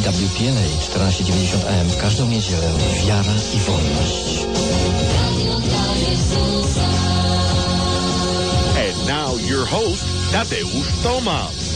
EWTN 1490 AM w każdą niedzielę. Wiara i wolność. And now your host, Tadeusz Tomasz.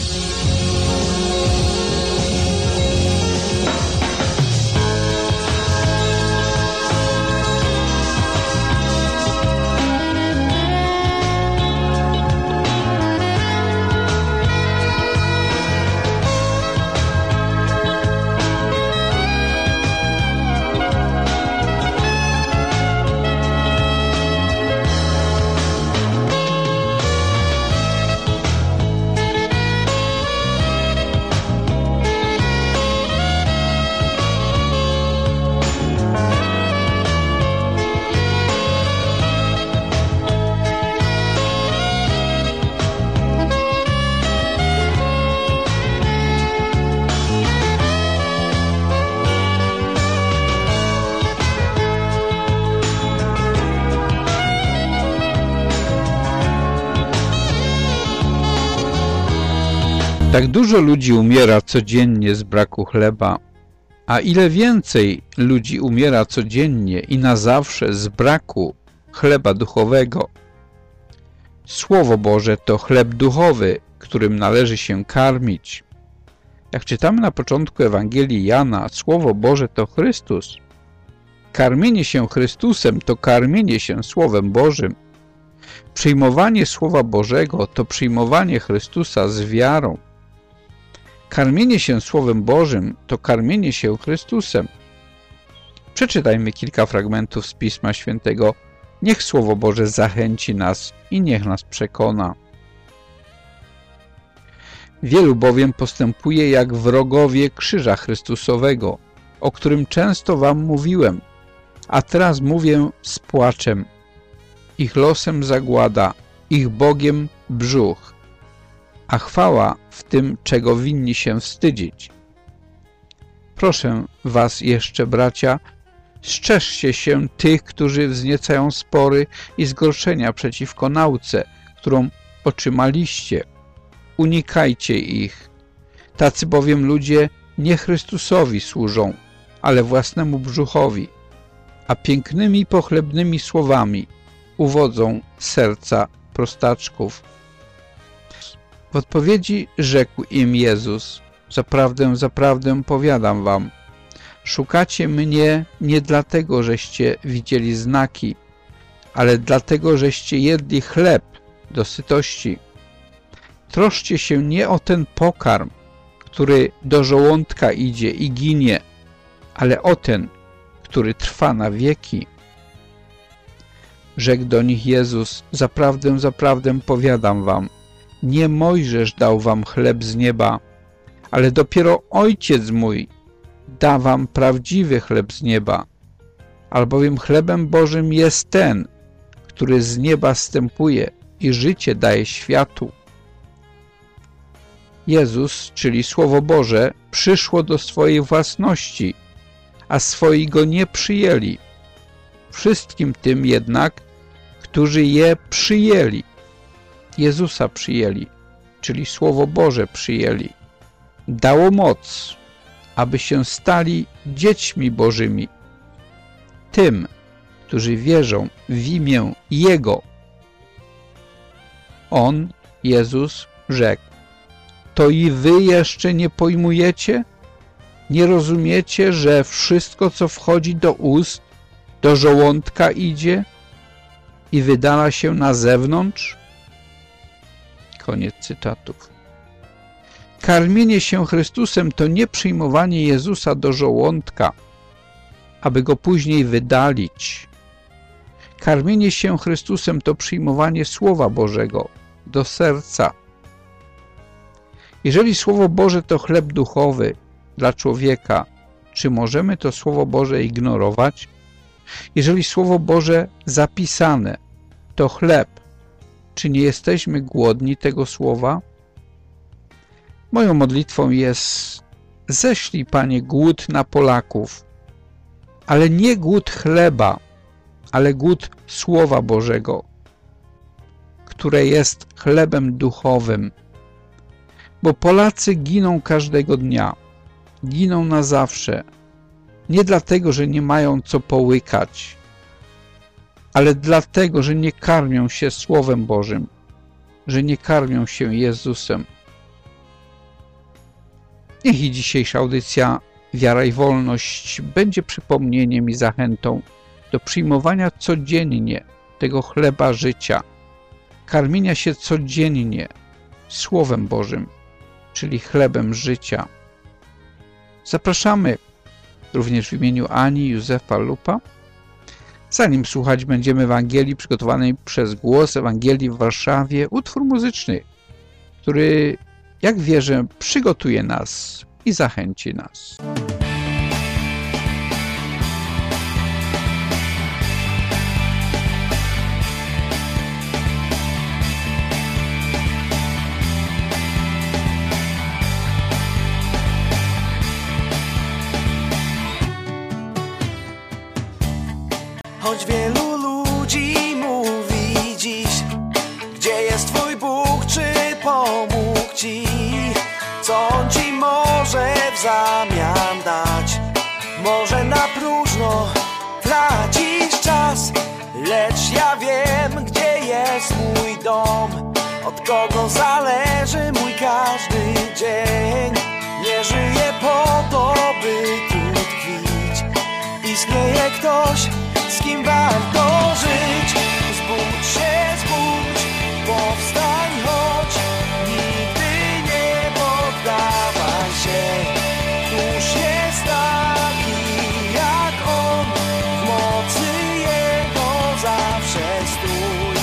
Tak dużo ludzi umiera codziennie z braku chleba, a ile więcej ludzi umiera codziennie i na zawsze z braku chleba duchowego. Słowo Boże to chleb duchowy, którym należy się karmić. Jak czytamy na początku Ewangelii Jana, Słowo Boże to Chrystus. Karmienie się Chrystusem to karmienie się Słowem Bożym. Przyjmowanie Słowa Bożego to przyjmowanie Chrystusa z wiarą. Karmienie się Słowem Bożym to karmienie się Chrystusem. Przeczytajmy kilka fragmentów z Pisma Świętego. Niech Słowo Boże zachęci nas i niech nas przekona. Wielu bowiem postępuje jak wrogowie krzyża Chrystusowego, o którym często wam mówiłem, a teraz mówię z płaczem. Ich losem zagłada, ich Bogiem brzuch, a chwała w tym, czego winni się wstydzić. Proszę was jeszcze, bracia, strzeżcie się tych, którzy wzniecają spory i zgorszenia przeciwko nauce, którą otrzymaliście. Unikajcie ich. Tacy bowiem ludzie nie Chrystusowi służą, ale własnemu brzuchowi, a pięknymi pochlebnymi słowami uwodzą serca prostaczków. W odpowiedzi rzekł im Jezus: zaprawdę, zaprawdę powiadam wam, szukacie mnie nie dlatego, żeście widzieli znaki, ale dlatego, żeście jedli chleb do sytości. Troszcie się nie o ten pokarm, który do żołądka idzie i ginie, ale o ten, który trwa na wieki. Rzekł do nich Jezus: zaprawdę, zaprawdę powiadam wam, nie Mojżesz dał wam chleb z nieba, ale dopiero Ojciec mój da wam prawdziwy chleb z nieba, albowiem chlebem Bożym jest ten, który z nieba zstępuje i życie daje światu. Jezus, czyli Słowo Boże, przyszło do swojej własności, a swoi go nie przyjęli. Wszystkim tym jednak, którzy je przyjęli, Jezusa przyjęli, czyli Słowo Boże przyjęli, dało moc, aby się stali dziećmi Bożymi, tym, którzy wierzą w imię Jego. On, Jezus, rzekł: to i wy jeszcze nie pojmujecie? Nie rozumiecie, że wszystko, co wchodzi do ust, do żołądka idzie i wydala się na zewnątrz? Koniec cytatów. Karmienie się Chrystusem to nie przyjmowanie Jezusa do żołądka, aby go później wydalić. Karmienie się Chrystusem to przyjmowanie Słowa Bożego do serca. Jeżeli Słowo Boże to chleb duchowy dla człowieka, czy możemy to Słowo Boże ignorować? Jeżeli Słowo Boże zapisane to chleb, czy nie jesteśmy głodni tego Słowa? Moją modlitwą jest: ześlij, Panie, głód na Polaków, ale nie głód chleba, ale głód Słowa Bożego, które jest chlebem duchowym. Bo Polacy giną każdego dnia, giną na zawsze. Nie dlatego, że nie mają co połykać, ale dlatego, że nie karmią się Słowem Bożym, że nie karmią się Jezusem. Niech i dzisiejsza audycja Wiara i Wolność będzie przypomnieniem i zachętą do przyjmowania codziennie tego chleba życia, karmienia się codziennie Słowem Bożym, czyli chlebem życia. Zapraszamy również w imieniu Ani Józefa Lupa. Zanim słuchać będziemy Ewangelii przygotowanej przez Głos Ewangelii w Warszawie, utwór muzyczny, który, jak wierzę, przygotuje nas i zachęci nas. Choć wielu ludzi mówi dziś, gdzie jest Twój Bóg, czy pomógł Ci, co On Ci może w zamian dać. Może na próżno tracisz czas, lecz ja wiem, gdzie jest mój dom, od kogo zależy mój każdy dzień. Nie żyję po to, by tu tkwić, istnieje ktoś, z kim warto żyć. Zbudź się, zbudź, powstań, chodź, nigdy nie poddawaj się. Któż jest taki jak On, w mocy Jego zawsze stój.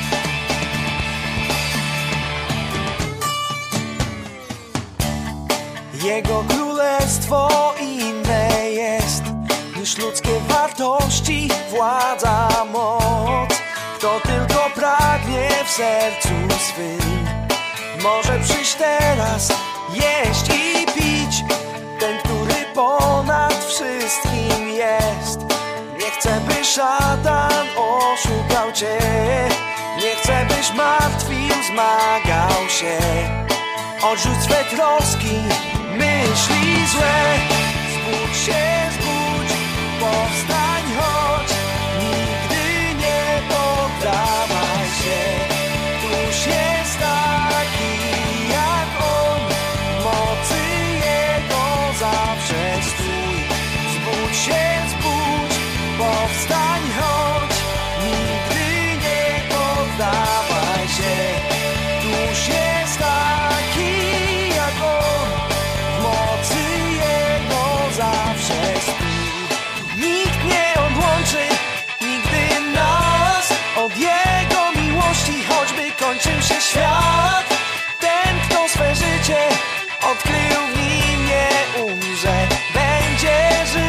Jego królestwo inne jest niż ludzkie wartości, władza, moc. Kto tylko pragnie w sercu swym, może przyjść teraz, jeść i pić. Ten, który ponad wszystkim jest. Nie chcę, by szatan oszukał Cię, nie chcę, byś martwił, zmagał się. Odrzuć swe troski, myśli złe. Zbudź się, zbudź, powstań, chodź, nigdy nie poddawaj się. Któż jest taki jak On, w mocy Jego zawsze stój. Zbudź się, zbudź, powstań, chodź, nigdy nie poddawaj się. Któż jest taki jak On, w mocy Jego zawsze stój. Nikt nie odłączy nigdy nas od Jego miłości, choćby kończył się świat. Ten, kto swe życie odkrył, w nim nie umrze, będzie żył.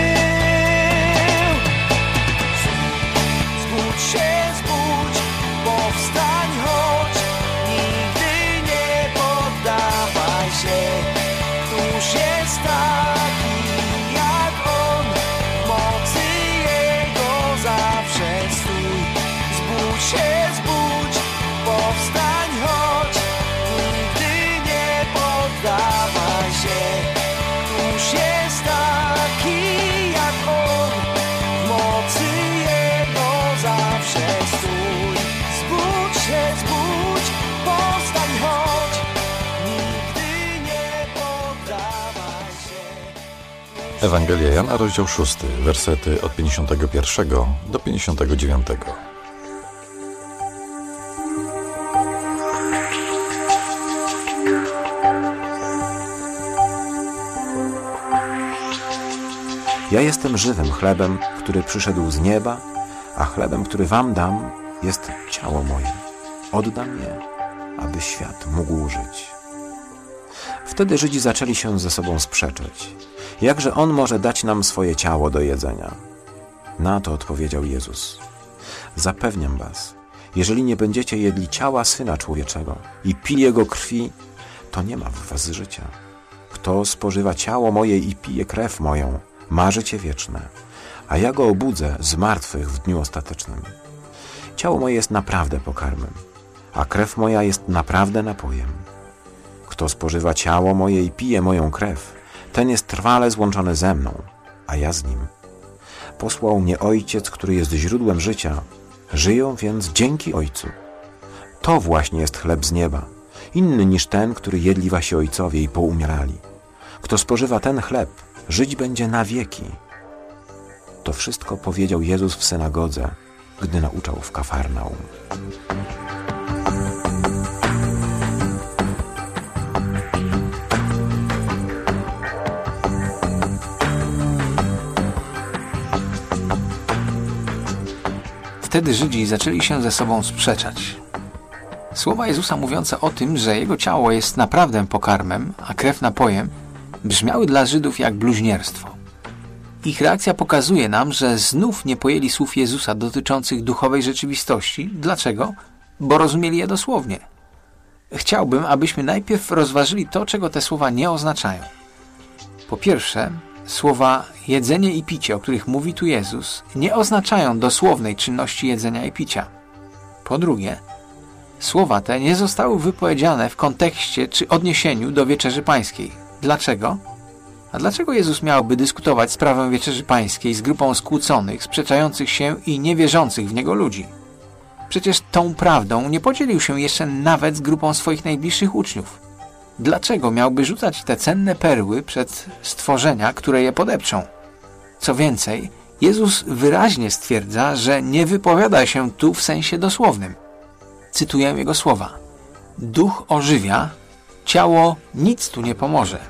Zbudź się, zbudź, powstań, chodź, nigdy nie poddawaj się. Któż jest taki jak On, w mocy Jego zawsze stój. Zbudź się, zbudź, powstań, chodź, nigdy nie poddawaj się. Któż jest taki jak On, w mocy Jego zawsze stój. Zbudź się, zbudź, powstań, chodź, nigdy nie poddawaj się. Ewangelia Jana, rozdział 6, wersety od 51 do 59. Ja jestem żywym chlebem, który przyszedł z nieba, a chlebem, który wam dam, jest ciało moje. Oddam je, aby świat mógł żyć. Wtedy Żydzi zaczęli się ze sobą sprzeczać. Jakże On może dać nam swoje ciało do jedzenia? Na to odpowiedział Jezus. Zapewniam was, jeżeli nie będziecie jedli ciała Syna Człowieczego i pili Jego krwi, to nie ma w was życia. Kto spożywa ciało moje i pije krew moją, ma życie wieczne, a ja go obudzę z martwych w dniu ostatecznym. Ciało moje jest naprawdę pokarmem, a krew moja jest naprawdę napojem. Kto spożywa ciało moje i pije moją krew, ten jest trwale złączony ze mną, a ja z nim. Posłał mnie Ojciec, który jest źródłem życia. Żyją więc dzięki Ojcu. To właśnie jest chleb z nieba, inny niż ten, który jedli wasi ojcowie i poumierali. Kto spożywa ten chleb, żyć będzie na wieki. To wszystko powiedział Jezus w synagodze, gdy nauczał w Kafarnaum. Wtedy Żydzi zaczęli się ze sobą sprzeczać. Słowa Jezusa mówiące o tym, że Jego ciało jest naprawdę pokarmem, a krew napojem, brzmiały dla Żydów jak bluźnierstwo. Ich reakcja pokazuje nam, że znów nie pojęli słów Jezusa dotyczących duchowej rzeczywistości. Dlaczego? Bo rozumieli je dosłownie. Chciałbym, abyśmy najpierw rozważyli to, czego te słowa nie oznaczają. Po pierwsze, słowa jedzenie i picie, o których mówi tu Jezus, nie oznaczają dosłownej czynności jedzenia i picia. Po drugie, słowa te nie zostały wypowiedziane w kontekście czy odniesieniu do Wieczerzy Pańskiej. Dlaczego? A dlaczego Jezus miałby dyskutować sprawę Wieczerzy Pańskiej z grupą skłóconych, sprzeczających się i niewierzących w Niego ludzi? Przecież tą prawdą nie podzielił się jeszcze nawet z grupą swoich najbliższych uczniów. Dlaczego miałby rzucać te cenne perły przed stworzenia, które je podeprzą? Co więcej, Jezus wyraźnie stwierdza, że nie wypowiada się tu w sensie dosłownym. Cytuję Jego słowa. Duch ożywia, ciało nic tu nie pomoże.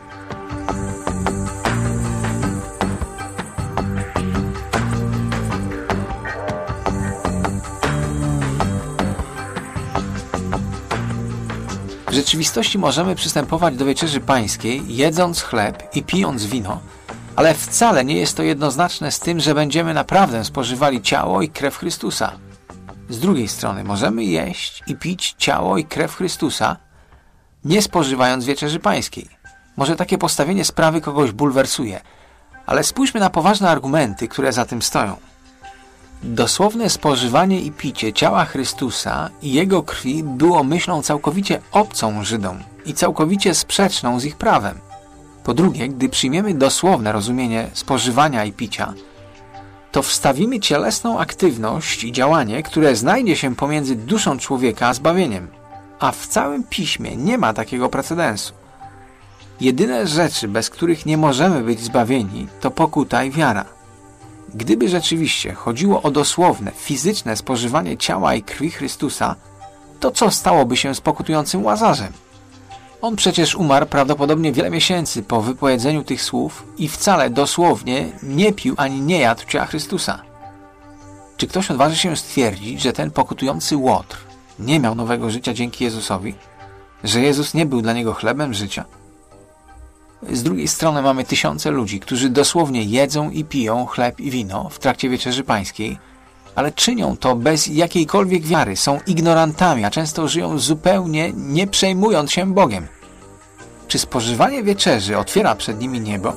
W rzeczywistości możemy przystępować do Wieczerzy Pańskiej, jedząc chleb i pijąc wino, ale wcale nie jest to jednoznaczne z tym, że będziemy naprawdę spożywali ciało i krew Chrystusa. Z drugiej strony możemy jeść i pić ciało i krew Chrystusa, nie spożywając Wieczerzy Pańskiej. Może takie postawienie sprawy kogoś bulwersuje, ale spójrzmy na poważne argumenty, które za tym stoją. Dosłowne spożywanie i picie ciała Chrystusa i Jego krwi było myślą całkowicie obcą Żydom i całkowicie sprzeczną z ich prawem. Po drugie, gdy przyjmiemy dosłowne rozumienie spożywania i picia, to wstawimy cielesną aktywność i działanie, które znajdzie się pomiędzy duszą człowieka a zbawieniem. A w całym Piśmie nie ma takiego precedensu. Jedyne rzeczy, bez których nie możemy być zbawieni, to pokuta i wiara. Gdyby rzeczywiście chodziło o dosłowne, fizyczne spożywanie ciała i krwi Chrystusa, to co stałoby się z pokutującym Łazarzem? On przecież umarł prawdopodobnie wiele miesięcy po wypowiedzeniu tych słów i wcale dosłownie nie pił ani nie jadł ciała Chrystusa. Czy ktoś odważy się stwierdzić, że ten pokutujący Łotr nie miał nowego życia dzięki Jezusowi? Że Jezus nie był dla niego chlebem życia? Z drugiej strony mamy tysiące ludzi, którzy dosłownie jedzą i piją chleb i wino w trakcie Wieczerzy Pańskiej, ale czynią to bez jakiejkolwiek wiary, są ignorantami, a często żyją zupełnie nie przejmując się Bogiem. Czy spożywanie wieczerzy otwiera przed nimi niebo?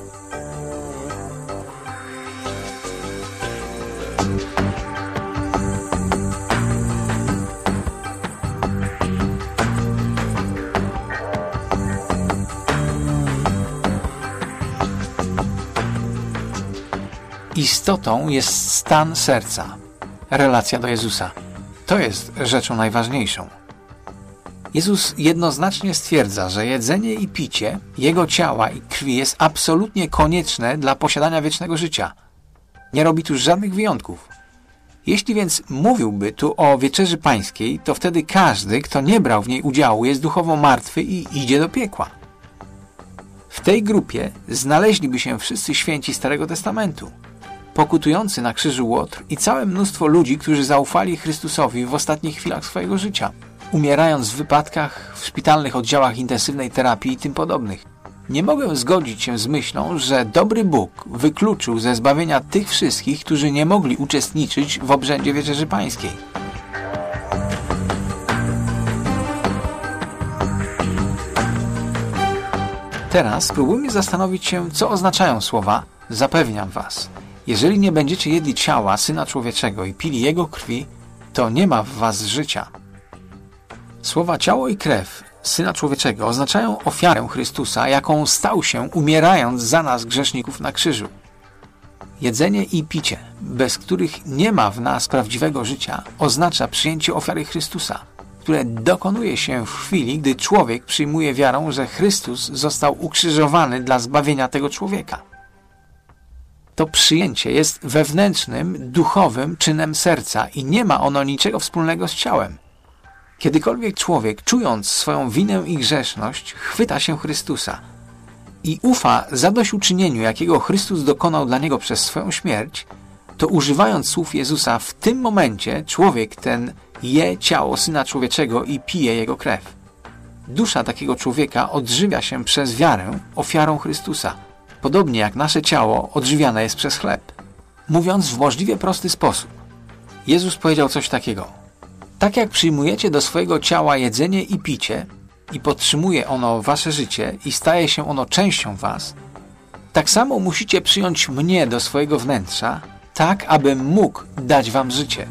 Istotą jest stan serca, relacja do Jezusa. To jest rzeczą najważniejszą. Jezus jednoznacznie stwierdza, że jedzenie i picie Jego ciała i krwi jest absolutnie konieczne dla posiadania wiecznego życia. Nie robi tu żadnych wyjątków. Jeśli więc mówiłby tu o Wieczerzy Pańskiej, to wtedy każdy, kto nie brał w niej udziału, jest duchowo martwy i idzie do piekła. W tej grupie znaleźliby się wszyscy święci Starego Testamentu. Pokutujący na krzyżu Łotr i całe mnóstwo ludzi, którzy zaufali Chrystusowi w ostatnich chwilach swojego życia, umierając w wypadkach, w szpitalnych oddziałach intensywnej terapii i tym podobnych. Nie mogę zgodzić się z myślą, że dobry Bóg wykluczył ze zbawienia tych wszystkich, którzy nie mogli uczestniczyć w obrzędzie Wieczerzy Pańskiej. Teraz spróbujmy zastanowić się, co oznaczają słowa „zapewniam was”. Jeżeli nie będziecie jedli ciała Syna Człowieczego i pili Jego krwi, to nie ma w was życia. Słowa ciało i krew Syna Człowieczego oznaczają ofiarę Chrystusa, jaką stał się, umierając za nas grzeszników na krzyżu. Jedzenie i picie, bez których nie ma w nas prawdziwego życia, oznacza przyjęcie ofiary Chrystusa, które dokonuje się w chwili, gdy człowiek przyjmuje wiarą, że Chrystus został ukrzyżowany dla zbawienia tego człowieka. To przyjęcie jest wewnętrznym, duchowym czynem serca i nie ma ono niczego wspólnego z ciałem. Kiedykolwiek człowiek, czując swoją winę i grzeszność, chwyta się Chrystusa i ufa zadośćuczynieniu, jakiego Chrystus dokonał dla niego przez swoją śmierć, to używając słów Jezusa, w tym momencie człowiek ten je ciało Syna Człowieczego i pije jego krew. Dusza takiego człowieka odżywia się przez wiarę ofiarą Chrystusa, podobnie jak nasze ciało odżywiane jest przez chleb. Mówiąc w możliwie prosty sposób, Jezus powiedział coś takiego: tak jak przyjmujecie do swojego ciała jedzenie i picie i podtrzymuje ono wasze życie i staje się ono częścią was, tak samo musicie przyjąć mnie do swojego wnętrza, tak abym mógł dać wam życie.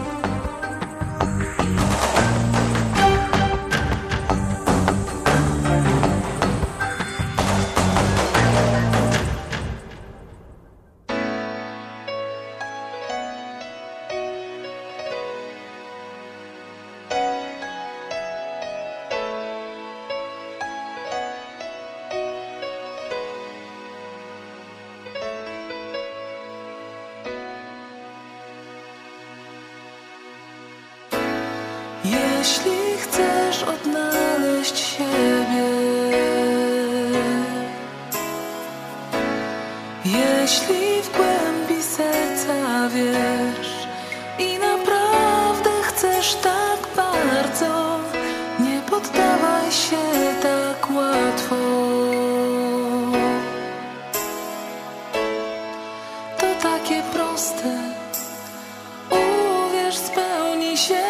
Jeśli chcesz odnaleźć siebie, jeśli w głębi serca wiesz i naprawdę chcesz tak bardzo, nie poddawaj się tak łatwo. To takie proste, uwierz, spełni się.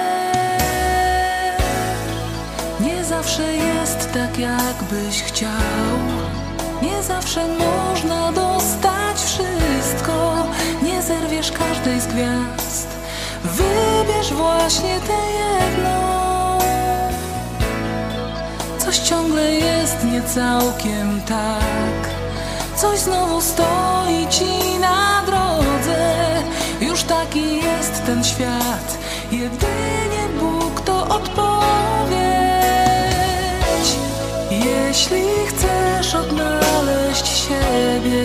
Zawsze jest tak, jakbyś chciał. Nie zawsze można dostać wszystko. Nie zerwiesz każdej z gwiazd. Wybierz właśnie tę jedną. Coś ciągle jest nie całkiem tak. Coś znowu stoi ci na drodze. Już taki jest ten świat. Jedynie Bóg to odpowie. Jeśli chcesz odnaleźć siebie,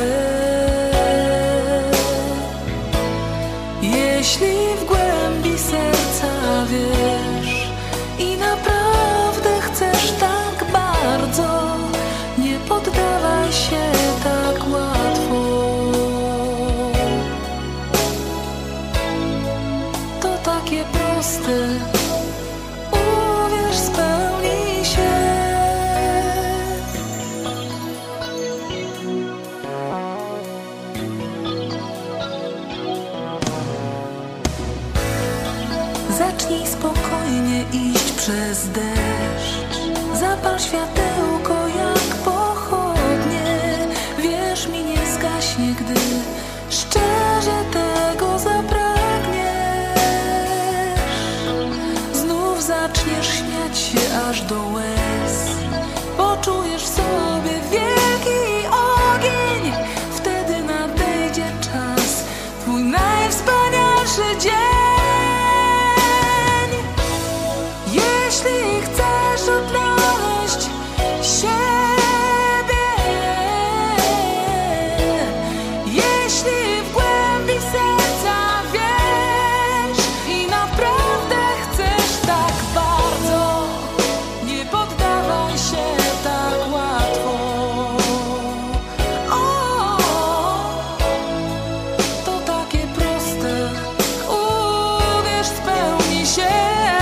jeśli w głębi serca wiesz i naprawdę chcesz tak bardzo, nie poddawaj się tak łatwo. To takie proste, uwierz, spełni się. Zacznij spokojnie iść przez deszcz. Zapal światełko jak pochodnie. Wierz mi, nie zgaśnie, gdy szczerze tego zapragniesz. Znów zaczniesz śmiać się aż do łez. Poczujesz w sobie wielki ogień. Wtedy nadejdzie czas, twój najwspanialszy dzień. Jeśli chcesz odnaleźć siebie, jeśli w głębi serca wiesz i naprawdę chcesz tak bardzo, nie poddawaj się tak łatwo. O, to takie proste, uwierz, spełni się.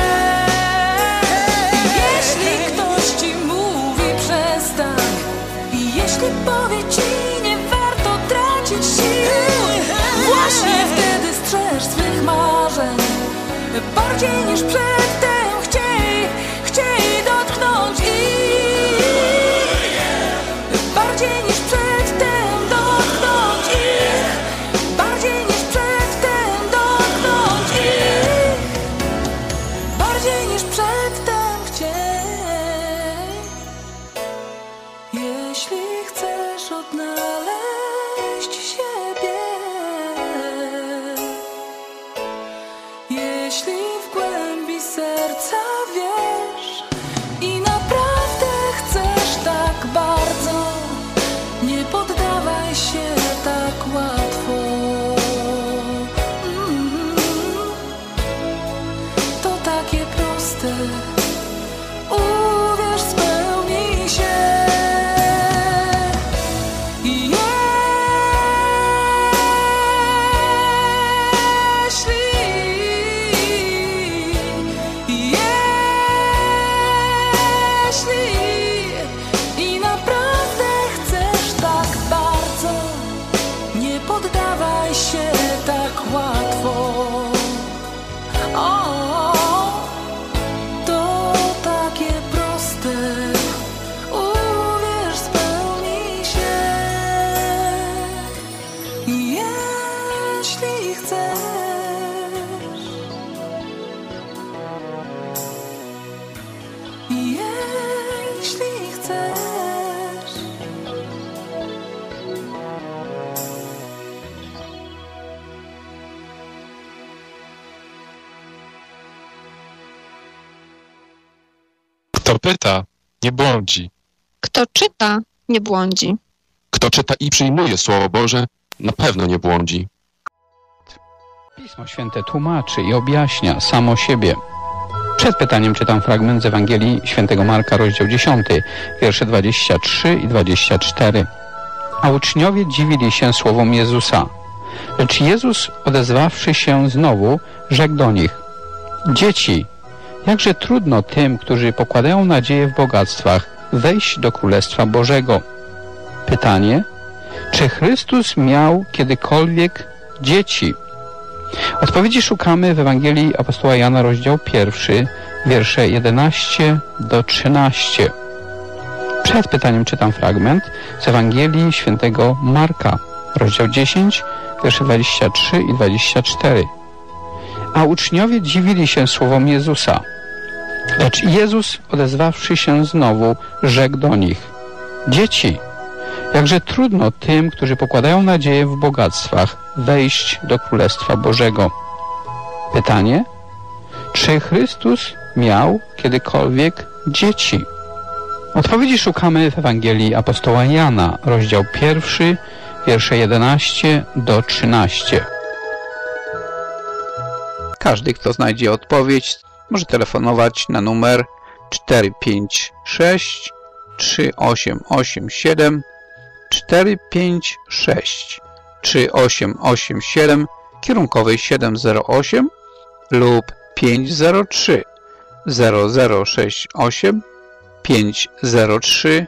Jeśli powie ci, nie warto tracić sił, właśnie wtedy strzeż swych marzeń. Bardziej niż przedtem chciej dotknąć ich. Bardziej niż przedtem dotknąć ich. Bardziej niż przedtem dotknąć ich. Bardziej niż przedtem chcieć. daj się tak łatwo. To takie proste, uwierz, spełni się, jeśli chcesz. Jeśli chcesz. Kto pyta, nie błądzi. Kto czyta, nie błądzi. Kto czyta i przyjmuje Słowo Boże, na pewno nie błądzi. Pismo Święte tłumaczy i objaśnia samo siebie. Przed pytaniem czytam fragment z Ewangelii Świętego Marka, rozdział 10, wiersze 23 i 24. A uczniowie dziwili się słowom Jezusa. Lecz Jezus, odezwawszy się znowu, rzekł do nich: Dzieci, jakże trudno tym, którzy pokładają nadzieję w bogactwach, wejść do Królestwa Bożego. Pytanie: czy Chrystus miał kiedykolwiek dzieci? Odpowiedzi szukamy w Ewangelii apostoła Jana, rozdział 1, wiersze 11 do 13. Przed pytaniem czytam fragment z Ewangelii Świętego Marka, rozdział 10, wiersze 23 i 24. A uczniowie dziwili się słowom Jezusa. Lecz Jezus, odezwawszy się znowu, rzekł do nich: Dzieci, jakże trudno tym, którzy pokładają nadzieję w bogactwach, wejść do Królestwa Bożego. Pytanie: czy Chrystus miał kiedykolwiek dzieci? Odpowiedzi szukamy w Ewangelii apostoła Jana, rozdział 1, wiersze 11 do 13. Każdy, kto znajdzie odpowiedź, może telefonować na numer 456 3887 456 3887 kierunkowej 708 lub 503 0068 503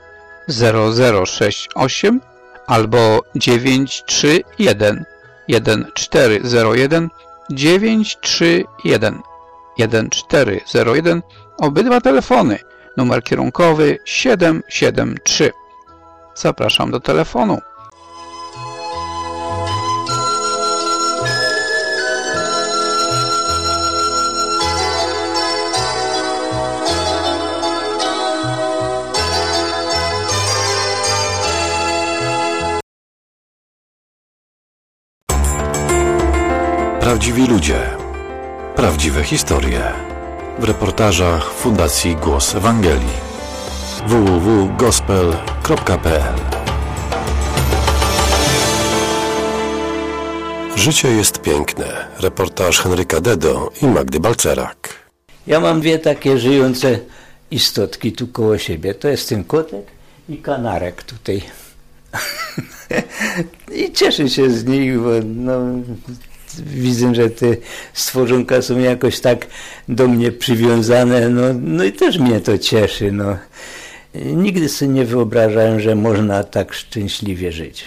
0068 albo 931 1401 931 1401. Obydwa telefony. Numer kierunkowy 773. Zapraszam do telefonu. Prawdziwi ludzie. Prawdziwe historie. W reportażach Fundacji Głos Ewangelii. www.gospel.pl. Życie jest piękne. Reportaż Henryka Dedo i Magdy Balcerak. Ja mam dwie takie żyjące istotki tu koło siebie. To jest ten kotek i kanarek tutaj. I cieszę się z nich, bo widzę, że te stworzonka są jakoś tak do mnie przywiązane, no i też mnie to cieszy. Nigdy sobie nie wyobrażałem, że można tak szczęśliwie żyć.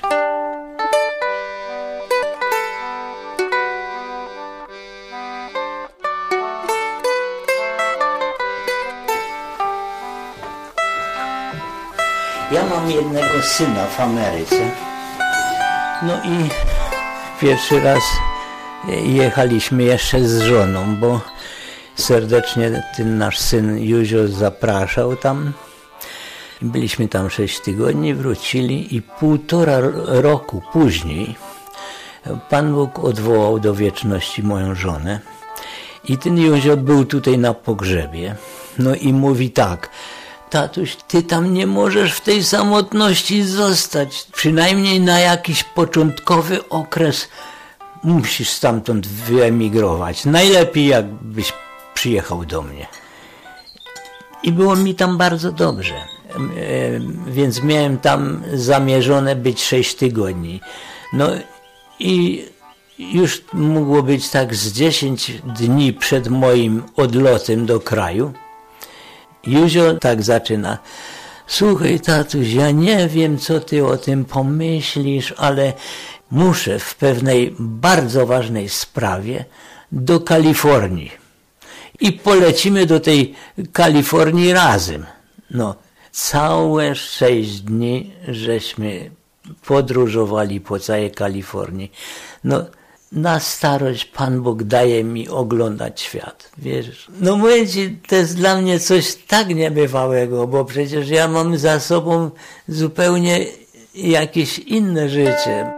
Ja mam jednego syna w Ameryce. No i pierwszy raz jechaliśmy jeszcze z żoną, bo serdecznie ten nasz syn Józio zapraszał tam. Byliśmy tam 6 tygodni, wrócili i 1,5 roku później Pan Bóg odwołał do wieczności moją żonę. I ten Józio był tutaj na pogrzebie. No i mówi tak: tatuś, ty tam nie możesz w tej samotności zostać. Przynajmniej na jakiś początkowy okres musisz stamtąd wyemigrować. Najlepiej jakbyś przyjechał do mnie. I było mi tam bardzo dobrze. Więc miałem tam zamierzone być 6 tygodni. No i już mogło być tak z 10 dni przed moim odlotem do kraju. Józio tak zaczyna: słuchaj, tatuś, ja nie wiem, co ty o tym pomyślisz, ale muszę w pewnej bardzo ważnej sprawie do Kalifornii. I polecimy do tej Kalifornii razem. No, całe 6 dni żeśmy podróżowali po całej Kalifornii. No, na starość Pan Bóg daje mi oglądać świat, wiesz. No mówię ci, to jest dla mnie coś tak niebywałego, bo przecież ja mam za sobą zupełnie jakieś inne życie.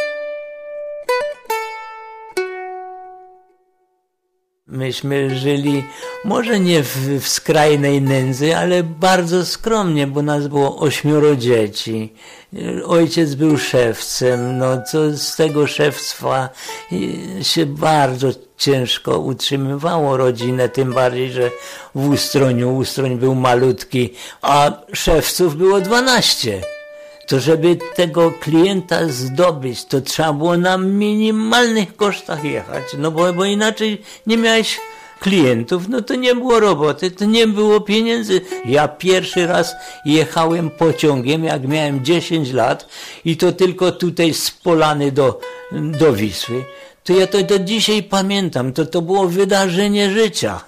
Myśmy żyli może nie w skrajnej nędzy, ale bardzo skromnie, bo nas było 8 dzieci. Ojciec był szewcem, no co z tego szewstwa się bardzo ciężko utrzymywało rodzinę, tym bardziej, że w Ustroń był malutki, a szewców było 12. To żeby tego klienta zdobyć, to trzeba było na minimalnych kosztach jechać, no bo inaczej nie miałeś klientów, no to nie było roboty, to nie było pieniędzy. Ja pierwszy raz jechałem pociągiem, jak miałem 10 lat i to tylko tutaj z Polany do Wisły. To ja to do dzisiaj pamiętam, to było wydarzenie życia.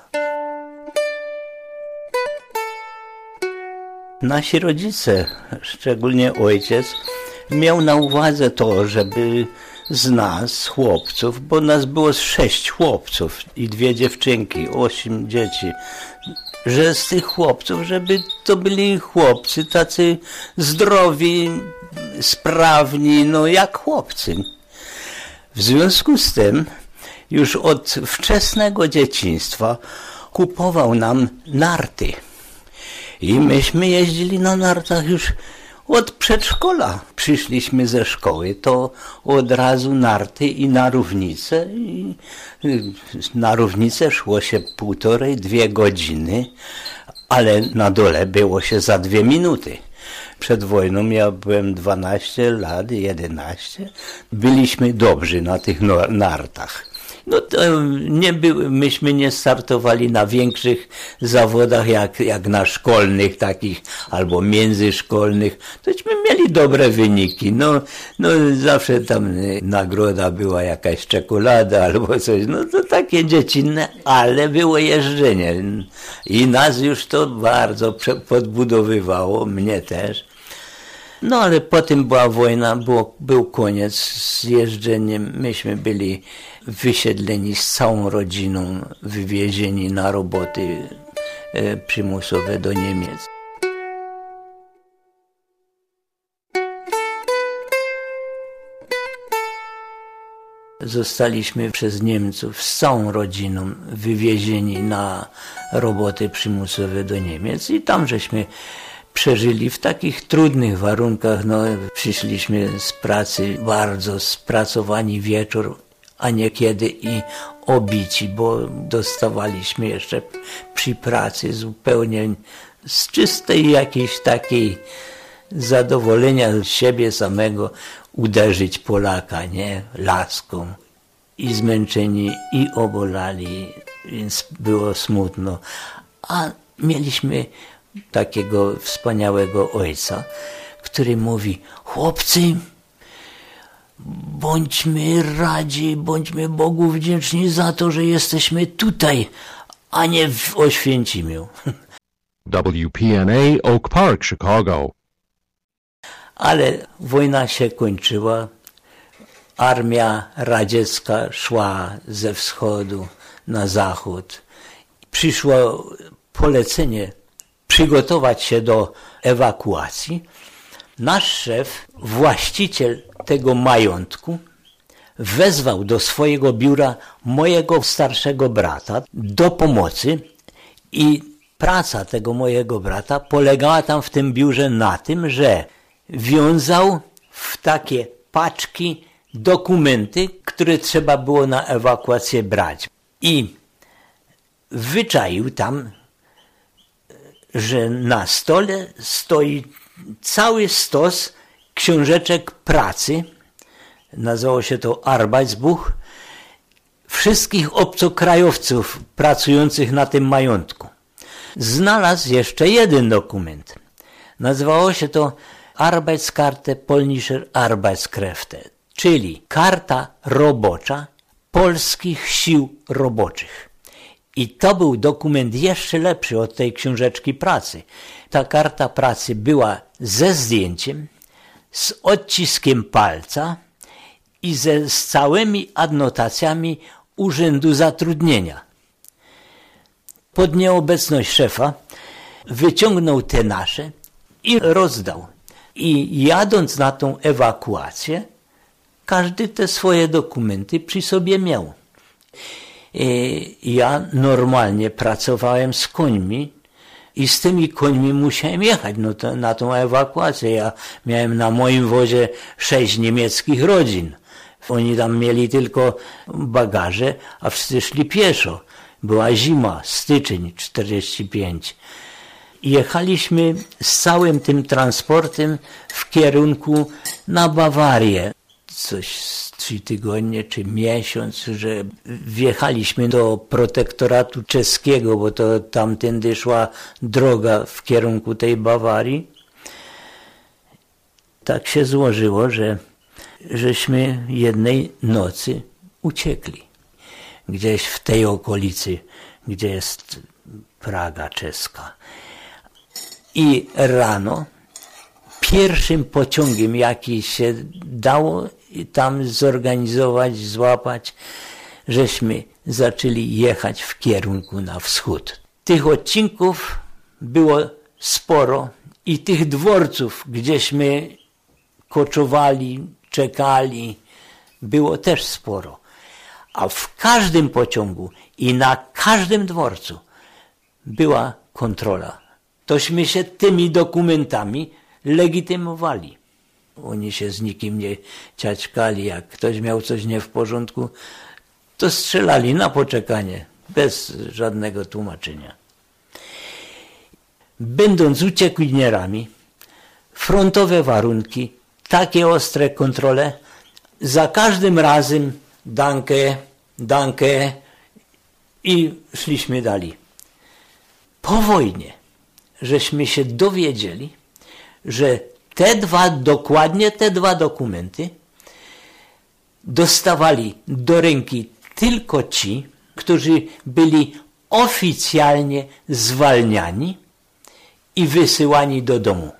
Nasi rodzice, szczególnie ojciec, miał na uwadze to, żeby z nas, chłopców, bo nas było 6 chłopców i 2 dziewczynki, 8 dzieci, że z tych chłopców, żeby to byli chłopcy tacy zdrowi, sprawni, no jak chłopcy. W związku z tym już od wczesnego dzieciństwa kupował nam narty. I myśmy jeździli na nartach już od przedszkola. Przyszliśmy ze szkoły, to od razu narty i na równicę. I na równicę szło się 1,5–2 godziny, ale na dole było się za 2 minuty. Przed wojną ja byłem 12 lat, 11. Byliśmy dobrzy na tych nartach. No to myśmy nie startowali na większych zawodach jak na szkolnych takich albo międzyszkolnych. Tośmy mieli dobre wyniki. No zawsze tam nagroda była jakaś czekolada albo coś. No to takie dziecinne, ale było jeżdżenie. I nas już to bardzo podbudowywało, mnie też. No ale potem była wojna, był koniec z jeżdżeniem. Myśmy byli wysiedleni z całą rodziną, wywiezieni na roboty przymusowe do Niemiec. Zostaliśmy przez Niemców z całą rodziną wywiezieni na roboty przymusowe do Niemiec i tam żeśmy przeżyli w takich trudnych warunkach. No, przyszliśmy z pracy bardzo spracowani wieczór, a niekiedy i obici, bo dostawaliśmy jeszcze przy pracy zupełnie z czystej jakiejś takiej zadowolenia siebie samego uderzyć Polaka, nie? Laską. I zmęczeni, i obolali, więc było smutno. A mieliśmy takiego wspaniałego ojca, który mówi: chłopcy, bądźmy radzi, bądźmy Bogu wdzięczni za to, że jesteśmy tutaj, a nie w Oświęcimiu. WPNA Oak Park, Chicago. Ale wojna się kończyła. Armia radziecka szła ze wschodu na zachód. Przyszło polecenie przygotować się do ewakuacji. Nasz szef, właściciel tego majątku, wezwał do swojego biura mojego starszego brata do pomocy i praca tego mojego brata polegała tam w tym biurze na tym, że wiązał w takie paczki dokumenty, które trzeba było na ewakuację brać. I wyczaił tam, że na stole stoi cały stos książeczek pracy, nazywało się to Arbeitsbuch, wszystkich obcokrajowców pracujących na tym majątku. Znalazł jeszcze jeden dokument. Nazywało się to Arbeitskarte Polnischer Arbeitskräfte, czyli karta robocza polskich sił roboczych. I to był dokument jeszcze lepszy od tej książeczki pracy. Ta karta pracy była ze zdjęciem, z odciskiem palca i z całymi adnotacjami Urzędu Zatrudnienia. Pod nieobecność szefa wyciągnął te nasze i rozdał. I jadąc na tą ewakuację, każdy te swoje dokumenty przy sobie miał. Ja normalnie pracowałem z końmi i z tymi końmi musiałem jechać na tą ewakuację. Ja miałem na moim wozie 6 niemieckich rodzin. Oni tam mieli tylko bagaże, a wszyscy szli pieszo. Była zima, styczeń 45. Jechaliśmy z całym tym transportem w kierunku na Bawarię. Coś 3 tygodnie czy miesiąc, że wjechaliśmy do protektoratu czeskiego, bo to tamtędy szła droga w kierunku tej Bawarii. Tak się złożyło, żeśmy jednej nocy uciekli. Gdzieś w tej okolicy, gdzie jest Praga czeska. I rano pierwszym pociągiem, jaki się dało tam zorganizować, złapać, żeśmy zaczęli jechać w kierunku na wschód. Tych odcinków było sporo i tych dworców, gdzieśmy koczowali, czekali, było też sporo. A w każdym pociągu i na każdym dworcu była kontrola. Tośmy się tymi dokumentami legitymowali. Oni się z nikim nie ciaćkali. Jak ktoś miał coś nie w porządku, to strzelali na poczekanie, bez żadnego tłumaczenia. Będąc uciekinierami, frontowe warunki, takie ostre kontrole, za każdym razem danke i szliśmy dalej. Po wojnie żeśmy się dowiedzieli, że dokładnie te dwa dokumenty dostawali do ręki tylko ci, którzy byli oficjalnie zwalniani i wysyłani do domu.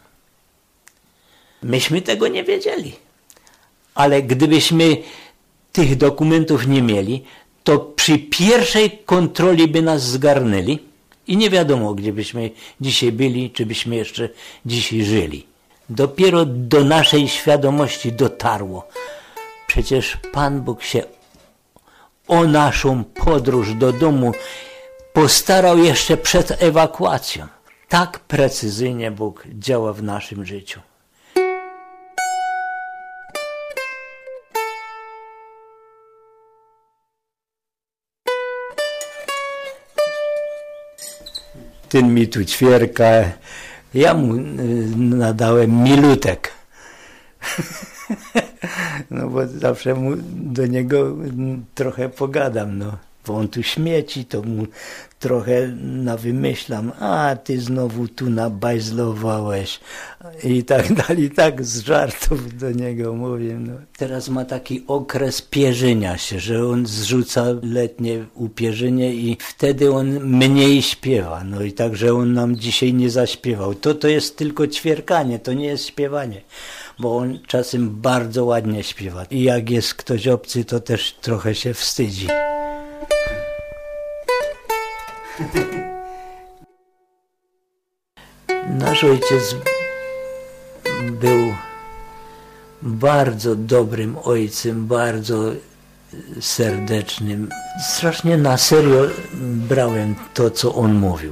Myśmy tego nie wiedzieli, ale gdybyśmy tych dokumentów nie mieli, to przy pierwszej kontroli by nas zgarnęli i nie wiadomo, gdzie byśmy dzisiaj byli, czy byśmy jeszcze dzisiaj żyli. Dopiero do naszej świadomości dotarło. Przecież Pan Bóg się o naszą podróż do domu postarał jeszcze przed ewakuacją. Tak precyzyjnie Bóg działa w naszym życiu. Ten mi tu ćwierka, ja mu nadałem Milutek. No bo zawsze do niego trochę pogadam, no. Bo on tu śmieci, to mu trochę nawymyślam, a ty znowu tu nabajzlowałeś i tak dalej, tak z żartów do niego mówię. No. Teraz ma taki okres pierzynia się, że on zrzuca letnie upierzenie i wtedy on mniej śpiewa. No i także on nam dzisiaj nie zaśpiewał. To jest tylko ćwierkanie, to nie jest śpiewanie, bo on czasem bardzo ładnie śpiewa. I jak jest ktoś obcy, to też trochę się wstydzi. Nasz ojciec był bardzo dobrym ojcem, bardzo serdecznym. Strasznie na serio brałem to, co on mówił.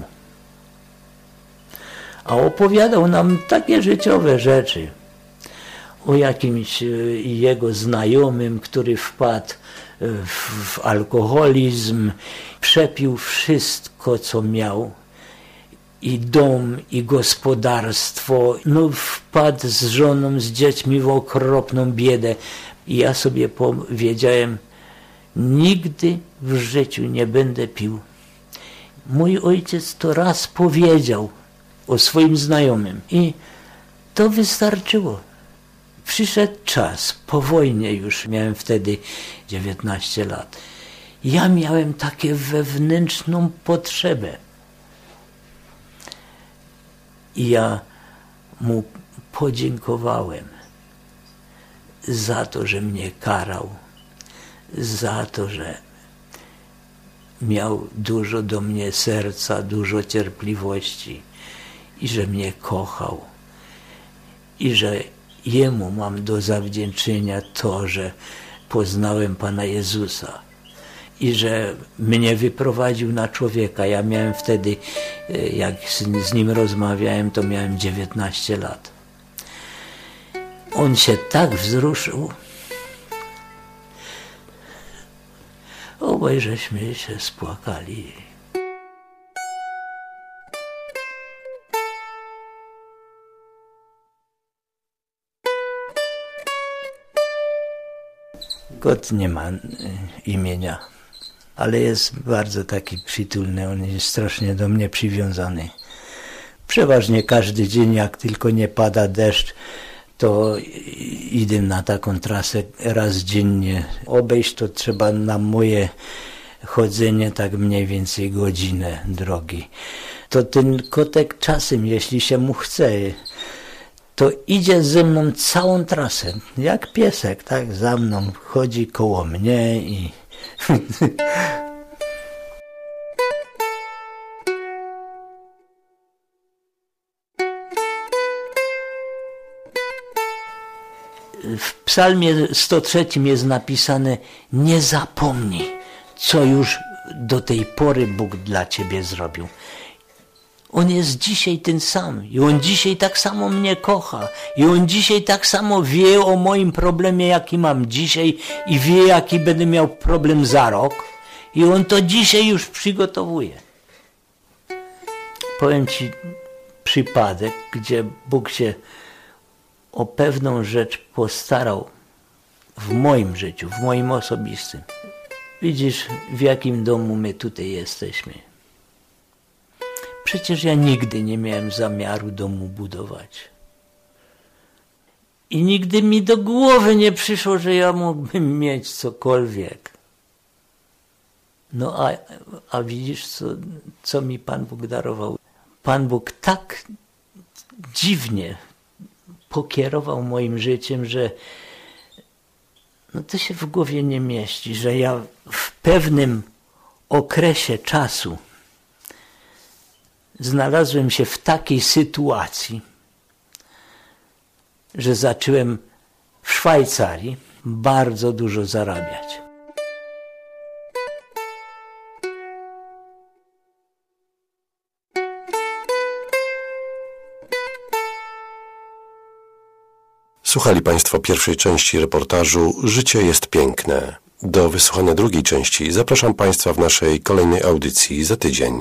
A opowiadał nam takie życiowe rzeczy. O jakimś jego znajomym, który wpadł w alkoholizm, przepił wszystko, co miał. I dom, i gospodarstwo. No wpadł z żoną, z dziećmi w okropną biedę. I ja sobie powiedziałem, nigdy w życiu nie będę pił. Mój ojciec to raz powiedział o swoim znajomym i to wystarczyło. Przyszedł czas, po wojnie już, miałem wtedy 19 lat. Ja miałem takie wewnętrzną potrzebę. I ja mu podziękowałem za to, że mnie karał, za to, że miał dużo do mnie serca, dużo cierpliwości i że mnie kochał. I że Jemu mam do zawdzięczenia to, że poznałem Pana Jezusa i że mnie wyprowadził na człowieka. Ja miałem wtedy, jak z nim rozmawiałem, to miałem 19 lat. On się tak wzruszył. Obaj żeśmy się spłakali. Kot nie ma imienia, ale jest bardzo taki przytulny, on jest strasznie do mnie przywiązany. Przeważnie każdy dzień, jak tylko nie pada deszcz, to idę na taką trasę raz dziennie. Obejść to trzeba na moje chodzenie tak mniej więcej godzinę drogi. To ten kotek czasem, jeśli się mu chce, to idzie ze mną całą trasę, jak piesek, tak, za mną chodzi koło mnie i... W psalmie 103 jest napisane: nie zapomnij, co już do tej pory Bóg dla ciebie zrobił. On jest dzisiaj ten sam i On dzisiaj tak samo mnie kocha i On dzisiaj tak samo wie o moim problemie, jaki mam dzisiaj i wie, jaki będę miał problem za rok i On to dzisiaj już przygotowuje. Powiem Ci przypadek, gdzie Bóg się o pewną rzecz postarał w moim życiu, w moim osobistym. Widzisz, w jakim domu my tutaj jesteśmy. Przecież ja nigdy nie miałem zamiaru domu budować. I nigdy mi do głowy nie przyszło, że ja mógłbym mieć cokolwiek. No a widzisz, co mi Pan Bóg darował. Pan Bóg tak dziwnie pokierował moim życiem, że no to się w głowie nie mieści, że ja w pewnym okresie czasu znalazłem się w takiej sytuacji, że zacząłem w Szwajcarii bardzo dużo zarabiać. Słuchali Państwo pierwszej części reportażu Życie jest piękne. Do wysłuchania drugiej części zapraszam Państwa w naszej kolejnej audycji za tydzień.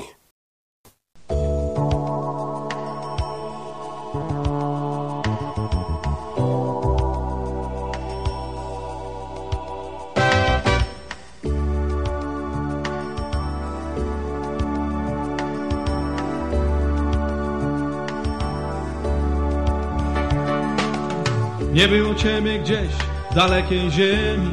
Nie było Ciebie gdzieś w dalekiej ziemi,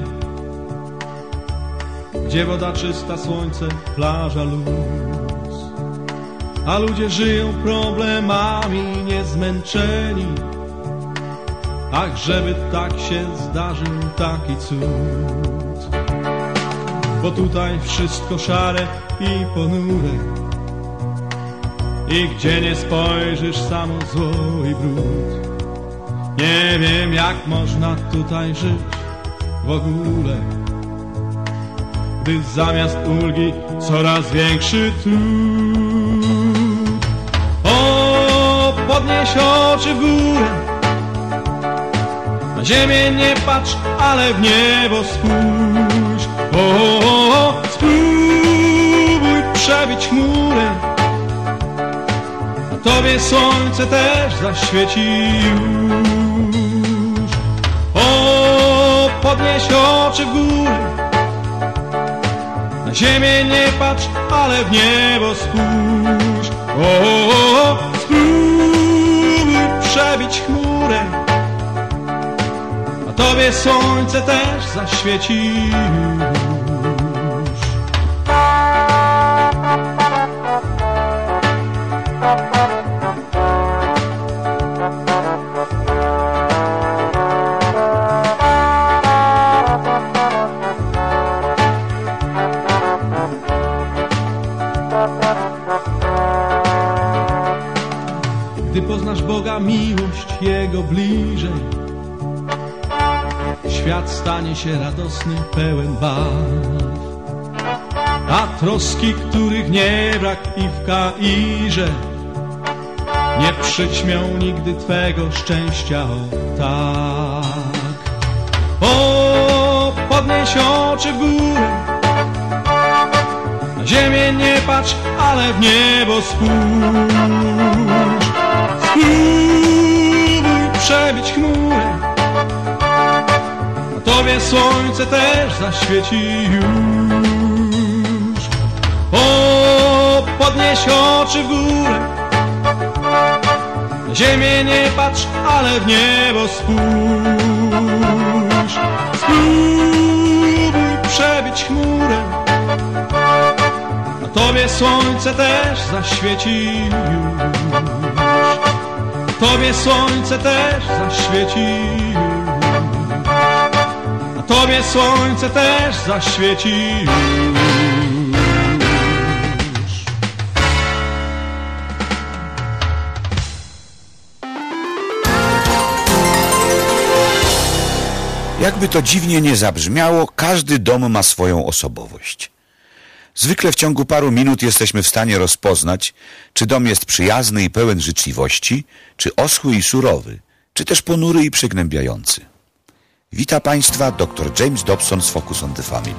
gdzie woda czysta, słońce, plaża, luz. A ludzie żyją problemami niezmęczeni. Ach, żeby tak się zdarzył taki cud. Bo tutaj wszystko szare i ponure i gdzie nie spojrzysz, samo zło i brud. Nie wiem, jak można tutaj żyć w ogóle, gdy zamiast ulgi coraz większy trud. O, podnieś oczy w górę, na ziemię nie patrz, ale w niebo spójrz. O, spróbuj przebić chmurę, a tobie słońce też zaświeci już. O, podnieś oczy w górę, na ziemię nie patrz, ale w niebo spójrz. O, spróbuj przebić chmurę, a Tobie słońce też zaświeci już. Gdy poznasz Boga, miłość Jego bliżej, świat stanie się radosny, pełen barw, a troski, których nie brak i w Kairze, nie przyćmią nigdy Twego szczęścia, o tak. O, podnieś oczy w górę, na ziemię nie patrz, ale w niebo spójrz. Spróbuj przebić chmurę, a Tobie słońce też zaświeci już. O, podnieś oczy w górę, na ziemię nie patrz, ale w niebo spójrz. Spróbuj przebić chmurę, a Tobie słońce też zaświeci już. Tobie słońce też zaświeci już. A Tobie słońce też zaświeci już. Jakby to dziwnie nie zabrzmiało, każdy dom ma swoją osobowość. Zwykle w ciągu paru minut jesteśmy w stanie rozpoznać, czy dom jest przyjazny i pełen życzliwości, czy oschły i surowy, czy też ponury i przygnębiający. Wita Państwa dr James Dobson z Focus on the Family.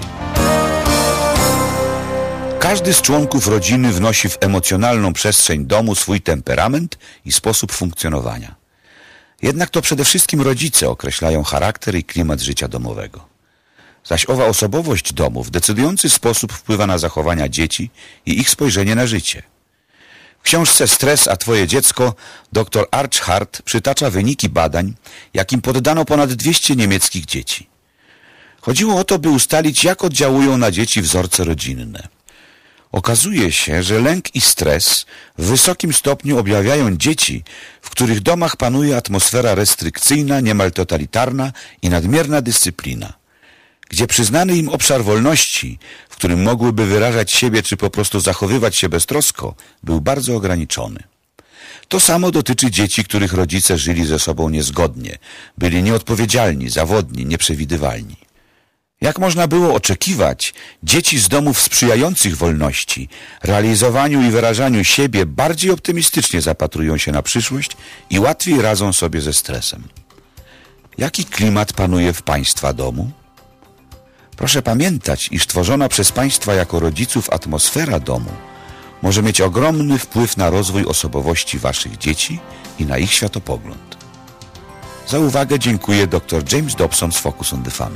Każdy z członków rodziny wnosi w emocjonalną przestrzeń domu swój temperament i sposób funkcjonowania. Jednak to przede wszystkim rodzice określają charakter i klimat życia domowego. Zaś owa osobowość domu w decydujący sposób wpływa na zachowania dzieci i ich spojrzenie na życie. W książce Stres, a Twoje dziecko dr Arch Hart przytacza wyniki badań, jakim poddano ponad 200 niemieckich dzieci. Chodziło o to, by ustalić, jak oddziałują na dzieci wzorce rodzinne. Okazuje się, że lęk i stres w wysokim stopniu objawiają dzieci, w których domach panuje atmosfera restrykcyjna, niemal totalitarna i nadmierna dyscyplina, gdzie przyznany im obszar wolności, w którym mogłyby wyrażać siebie czy po prostu zachowywać się beztrosko, był bardzo ograniczony. To samo dotyczy dzieci, których rodzice żyli ze sobą niezgodnie, byli nieodpowiedzialni, zawodni, nieprzewidywalni. Jak można było oczekiwać, dzieci z domów sprzyjających wolności, realizowaniu i wyrażaniu siebie bardziej optymistycznie zapatrują się na przyszłość i łatwiej radzą sobie ze stresem. Jaki klimat panuje w Państwa domu? Proszę pamiętać, iż tworzona przez Państwa jako rodziców atmosfera domu może mieć ogromny wpływ na rozwój osobowości Waszych dzieci i na ich światopogląd. Za uwagę dziękuję dr James Dobson z Focus on the Family.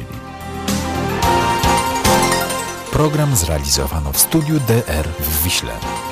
Program zrealizowano w studiu DR w Wiśle.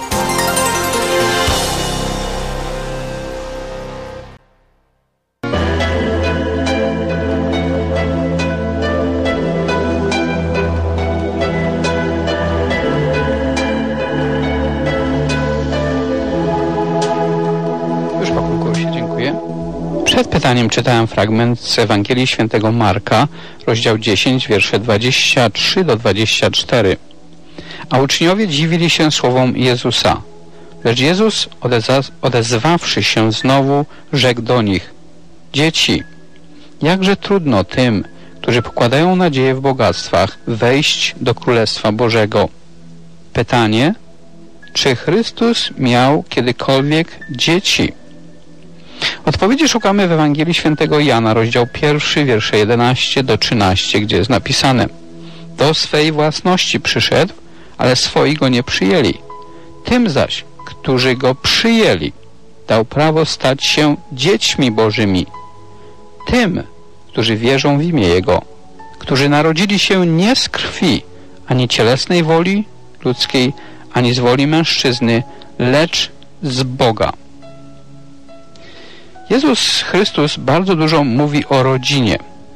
Już po konkursie, dziękuję. Przed pytaniem czytałem fragment z Ewangelii Świętego Marka, rozdział 10, wiersze 23 do 24. A uczniowie dziwili się słowom Jezusa. Lecz Jezus, odezwawszy się znowu, rzekł do nich: Dzieci, jakże trudno tym, którzy pokładają nadzieję w bogactwach, wejść do Królestwa Bożego. Pytanie: czy Chrystus miał kiedykolwiek dzieci? Odpowiedzi szukamy w Ewangelii Świętego Jana, rozdział 1, wiersze 11 do 13, gdzie jest napisane: do swej własności przyszedł, ale swoi go nie przyjęli. Tym zaś, którzy go przyjęli, dał prawo stać się dziećmi Bożymi. Tym, którzy wierzą w imię Jego, którzy narodzili się nie z krwi, ani cielesnej woli ludzkiej, ani z woli mężczyzny, lecz z Boga. Jezus Chrystus bardzo dużo mówi o rodzinie.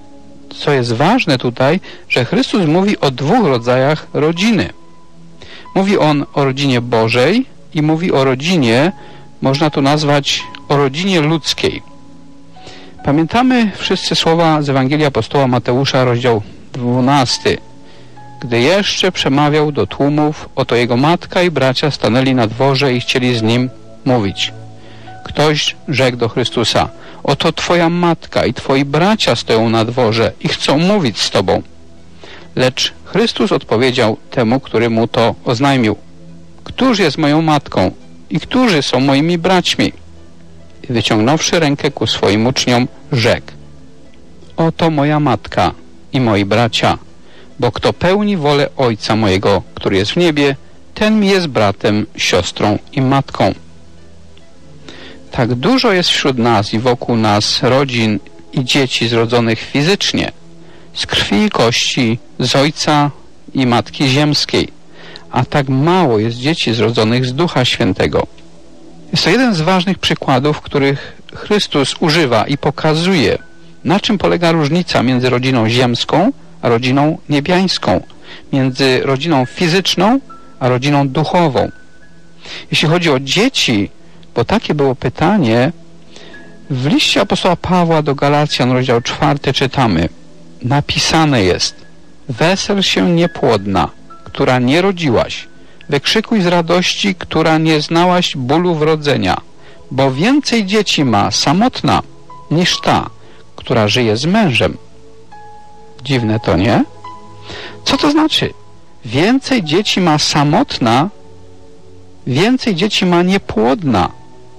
co jest ważne tutaj, że Chrystus mówi o dwóch rodzajach rodziny. Mówi On o rodzinie Bożej i mówi o rodzinie, można to nazwać, o rodzinie ludzkiej. Pamiętamy wszyscy słowa z Ewangelii apostoła Mateusza, rozdział 12. Gdy jeszcze przemawiał do tłumów, oto jego matka i bracia stanęli na dworze i chcieli z nim mówić. Ktoś rzekł do Chrystusa: oto twoja matka i twoi bracia stoją na dworze i chcą mówić z tobą. Lecz Chrystus odpowiedział temu, który mu to oznajmił: któż jest moją matką i którzy są moimi braćmi? I wyciągnąwszy rękę ku swoim uczniom, rzekł: oto moja matka i moi bracia, bo kto pełni wolę Ojca mojego, który jest w niebie, ten mi jest bratem, siostrą i matką. Tak dużo jest wśród nas i wokół nas rodzin i dzieci zrodzonych fizycznie, z krwi i kości, z Ojca i Matki Ziemskiej, a tak mało jest dzieci zrodzonych z Ducha Świętego. Jest to jeden z ważnych przykładów, których Chrystus używa i pokazuje, na czym polega różnica między rodziną ziemską a rodziną niebiańską, między rodziną fizyczną a rodziną duchową. Jeśli chodzi o dzieci, bo takie było pytanie, w liście apostoła Pawła do Galacjan, rozdział 4, czytamy: napisane jest: wesel się niepłodna, która nie rodziłaś, wykrzykuj z radości, która nie znałaś bólu wrodzenia, bo więcej dzieci ma samotna niż ta, która żyje z mężem. Dziwne to, nie? Co to znaczy? Więcej dzieci ma samotna, więcej dzieci ma niepłodna.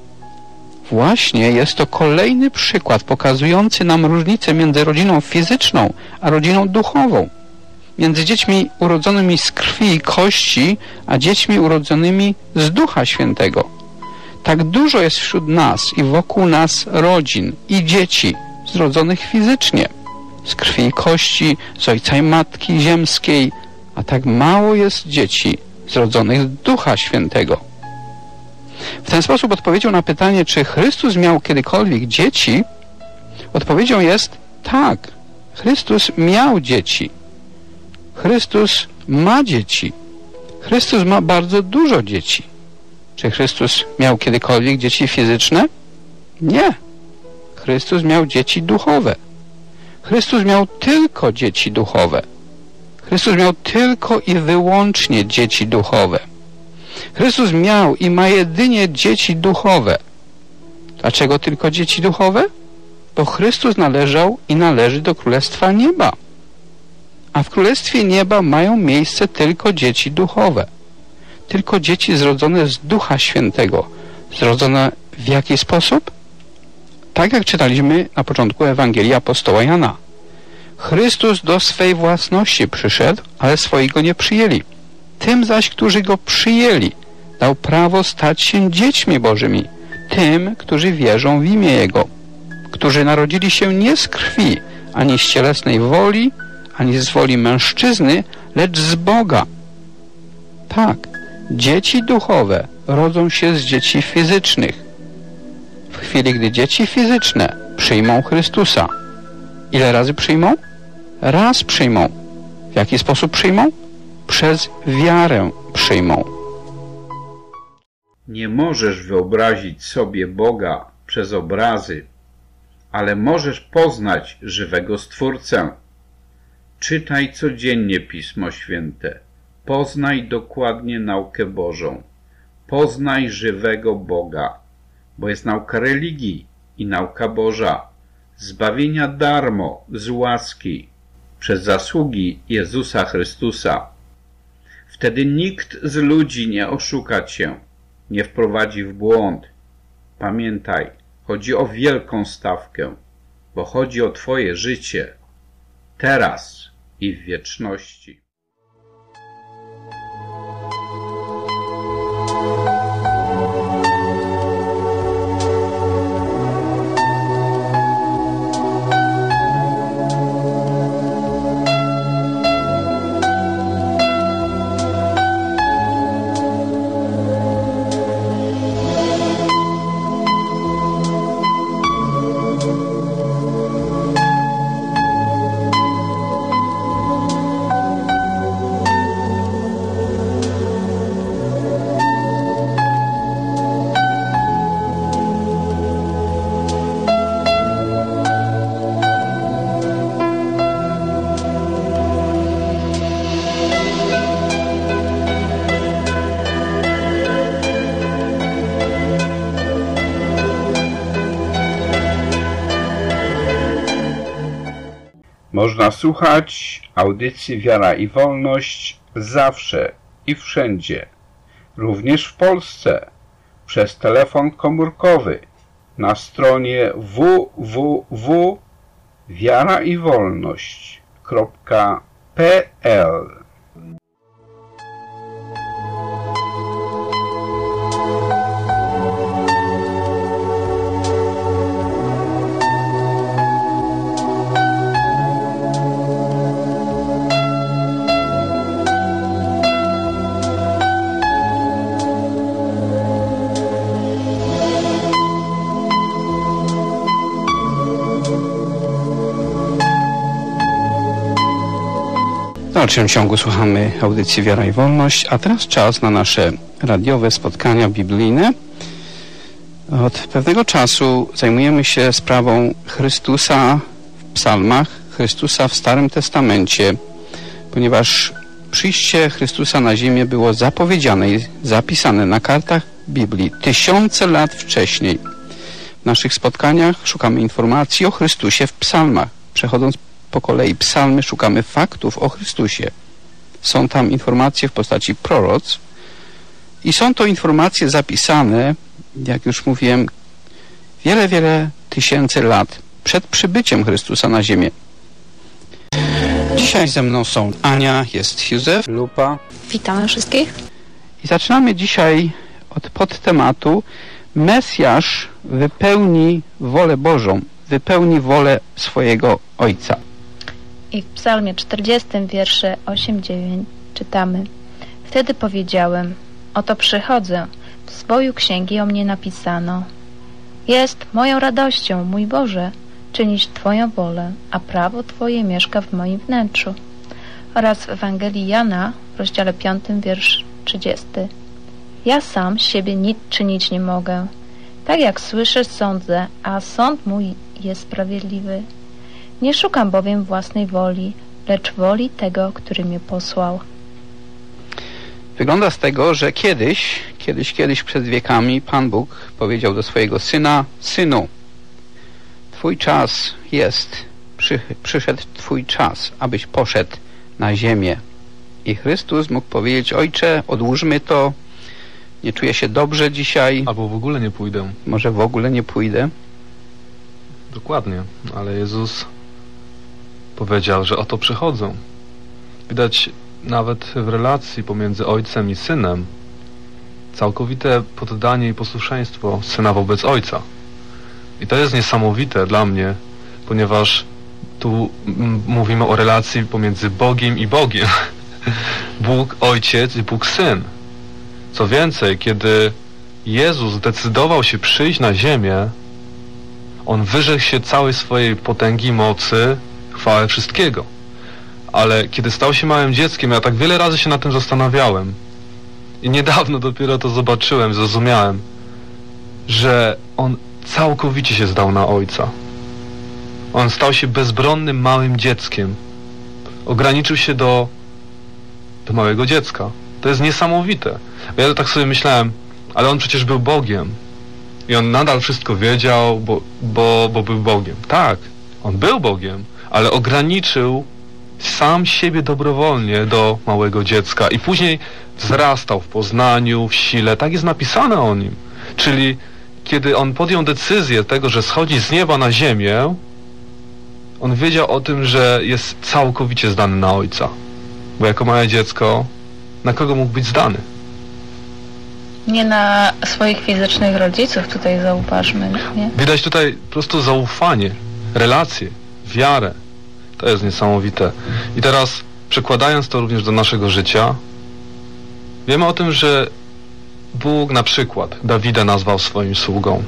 Właśnie jest to kolejny przykład pokazujący nam różnicę między rodziną fizyczną a rodziną duchową. Między dziećmi urodzonymi z krwi i kości, a dziećmi urodzonymi z Ducha Świętego. Tak dużo jest wśród nas i wokół nas rodzin i dzieci zrodzonych fizycznie, z krwi i kości, z Ojca i Matki Ziemskiej, a tak mało jest dzieci zrodzonych z Ducha Świętego. W ten sposób odpowiedzią na pytanie, czy Chrystus miał kiedykolwiek dzieci, odpowiedzią jest tak. Chrystus miał dzieci. Chrystus ma dzieci. Chrystus ma bardzo dużo dzieci. Czy Chrystus miał kiedykolwiek dzieci fizyczne? Nie. Chrystus miał dzieci duchowe. Chrystus miał tylko dzieci duchowe. Chrystus miał tylko i wyłącznie dzieci duchowe. Chrystus miał i ma jedynie dzieci duchowe. Dlaczego tylko dzieci duchowe? Bo Chrystus należał i należy do Królestwa Nieba. A w Królestwie Nieba mają miejsce tylko dzieci duchowe. Tylko dzieci zrodzone z Ducha Świętego. Zrodzone w jaki sposób? Tak jak czytaliśmy na początku Ewangelii apostoła Jana. Chrystus do swej własności przyszedł, ale swoi go nie przyjęli. Tym zaś, którzy go przyjęli, dał prawo stać się dziećmi Bożymi. Tym, którzy wierzą w imię Jego. Którzy narodzili się nie z krwi, ani z cielesnej woli, ani z woli mężczyzny, lecz z Boga. Tak, dzieci duchowe rodzą się z dzieci fizycznych. W chwili, gdy dzieci fizyczne przyjmą Chrystusa. Ile razy przyjmą? Raz przyjmą. W jaki sposób przyjmą? Przez wiarę przyjmą. Nie możesz wyobrazić sobie Boga przez obrazy, ale możesz poznać żywego Stwórcę. Czytaj codziennie Pismo Święte. Poznaj dokładnie naukę Bożą. Poznaj żywego Boga, bo jest nauka religii i nauka Boża, zbawienia darmo, z łaski, przez zasługi Jezusa Chrystusa. Wtedy nikt z ludzi nie oszuka cię, nie wprowadzi w błąd. Pamiętaj, chodzi o wielką stawkę, bo chodzi o twoje życie, teraz i w wieczności. Można słuchać audycji Wiara i Wolność zawsze i wszędzie, również w Polsce, przez telefon komórkowy na stronie www.wiaraiwolność.pl. W dalszym ciągu słuchamy audycji Wiara i Wolność, a teraz czas na nasze radiowe spotkania biblijne. Od pewnego czasu zajmujemy się sprawą Chrystusa w psalmach, Chrystusa w Starym Testamencie, ponieważ przyjście Chrystusa na ziemię było zapowiedziane i zapisane na kartach Biblii tysiące lat wcześniej. W naszych spotkaniach szukamy informacji o Chrystusie w psalmach. Przechodząc po kolei psalmy, szukamy faktów o Chrystusie. Są tam informacje w postaci proroctw i są to informacje zapisane, jak już mówiłem, wiele tysięcy lat przed przybyciem Chrystusa na ziemię. Dzisiaj ze mną są Ania, jest Józef, Lupa. Witamy wszystkich. I zaczynamy dzisiaj od podtematu Mesjasz wypełni wolę Bożą, wypełni wolę swojego Ojca. I w psalmie 40, wiersze 8-9 czytamy: Wtedy powiedziałem, oto przychodzę, w zboju księgi o mnie napisano. Jest moją radością, mój Boże, czynić Twoją wolę, a prawo Twoje mieszka w moim wnętrzu. Oraz w Ewangelii Jana, w rozdziale 5, wiersz 30. Ja sam z siebie nic czynić nie mogę. Tak jak słyszę, sądzę, a sąd mój jest sprawiedliwy. Nie szukam bowiem własnej woli, lecz woli tego, który mnie posłał. Wygląda z tego, że kiedyś przed wiekami Pan Bóg powiedział do swojego Syna: Synu, Twój czas jest, przyszedł Twój czas, abyś poszedł na ziemię. I Chrystus mógł powiedzieć: Ojcze, odłóżmy to, nie czuję się dobrze dzisiaj. Albo w ogóle nie pójdę. Może w ogóle nie pójdę. Dokładnie, ale Jezus powiedział, że oto przychodzą. Widać nawet w relacji pomiędzy ojcem i synem całkowite poddanie i posłuszeństwo syna wobec ojca. I to jest niesamowite dla mnie, ponieważ tu mówimy o relacji pomiędzy Bogiem i Bogiem. Bóg Ojciec i Bóg Syn. Co więcej, kiedy Jezus zdecydował się przyjść na ziemię, On wyrzekł się całej swojej potęgi, mocy, chwały, wszystkiego. Ale kiedy stał się małym dzieckiem, ja tak wiele razy się nad tym zastanawiałem i niedawno dopiero to zobaczyłem, zrozumiałem, że On całkowicie się zdał na Ojca. On stał się bezbronnym małym dzieckiem. Ograniczył się do małego dziecka. To jest niesamowite. Ja tak sobie myślałem, ale On przecież był Bogiem. I On nadal wszystko wiedział, bo był Bogiem. Tak, On był Bogiem, ale ograniczył sam siebie dobrowolnie do małego dziecka. I później wzrastał w poznaniu, w sile. Tak jest napisane o Nim. Czyli kiedy On podjął decyzję tego, że schodzi z nieba na ziemię, On wiedział o tym, że jest całkowicie zdany na Ojca. Bo jako małe dziecko, na kogo mógł być zdany? Nie na swoich fizycznych rodziców tutaj zauważmy, nie? Widać tutaj po prostu zaufanie, relacje, wiarę. To jest niesamowite. I teraz przekładając to również do naszego życia, wiemy o tym, że Bóg na przykład Dawida nazwał swoim sługą.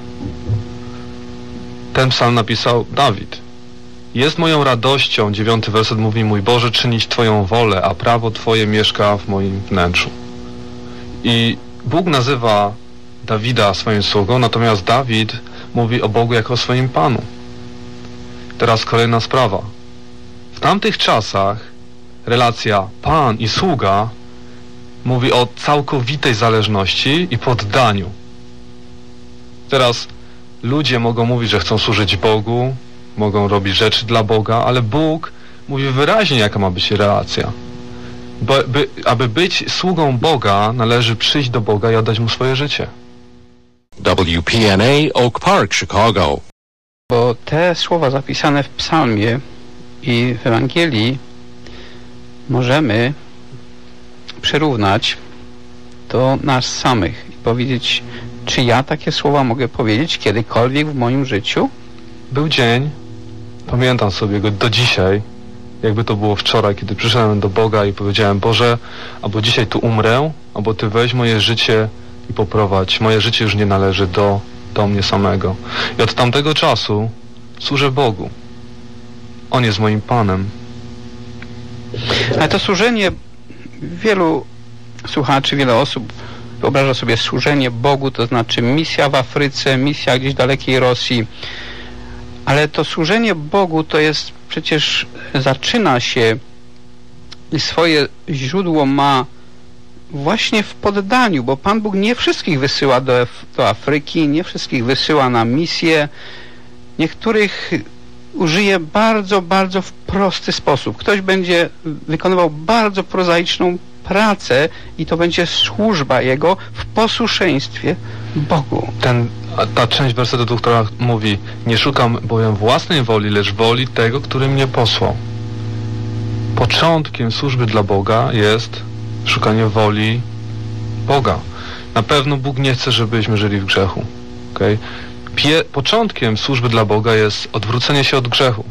Ten psalm napisał Dawid. Jest moją radością, 9 werset mówi: mój Boże, czynić Twoją wolę, a prawo Twoje mieszka w moim wnętrzu. I Bóg nazywa Dawida swoim sługą, natomiast Dawid mówi o Bogu jako o swoim Panu. Teraz kolejna sprawa. W tamtych czasach relacja Pan i sługa mówi o całkowitej zależności i poddaniu. Teraz ludzie mogą mówić, że chcą służyć Bogu, mogą robić rzeczy dla Boga, ale Bóg mówi wyraźnie, jaka ma być relacja. Aby być sługą Boga, należy przyjść do Boga i oddać Mu swoje życie. WPNA Oak Park, Chicago. Bo te słowa zapisane w psalmie i w Ewangelii możemy przyrównać do nas samych i powiedzieć, czy ja takie słowa mogę powiedzieć kiedykolwiek w moim życiu? Był dzień, pamiętam sobie go do dzisiaj, jakby to było wczoraj, kiedy przyszedłem do Boga i powiedziałem: Boże, albo dzisiaj tu umrę, albo Ty weź moje życie i poprowadź. Moje życie już nie należy do mnie samego. I od tamtego czasu służę Bogu. On jest moim Panem. Ale to służenie, wielu słuchaczy, wiele osób wyobraża sobie służenie Bogu, to znaczy misja w Afryce, misja gdzieś w dalekiej Rosji. Ale to służenie Bogu to jest przecież, zaczyna się i swoje źródło ma właśnie w poddaniu, bo Pan Bóg nie wszystkich wysyła do Afryki, nie wszystkich wysyła na misję. Niektórych użyje bardzo, bardzo w prosty sposób. Ktoś będzie wykonywał bardzo prozaiczną pracę i to będzie służba Jego w posłuszeństwie Bogu. Ta część wersetu, która mówi: nie szukam bowiem własnej woli, lecz woli tego, który mnie posłał. Początkiem służby dla Boga jest szukanie woli Boga. Na pewno Bóg nie chce, żebyśmy żyli w grzechu. Okay? Początkiem służby dla Boga jest odwrócenie się od grzechu.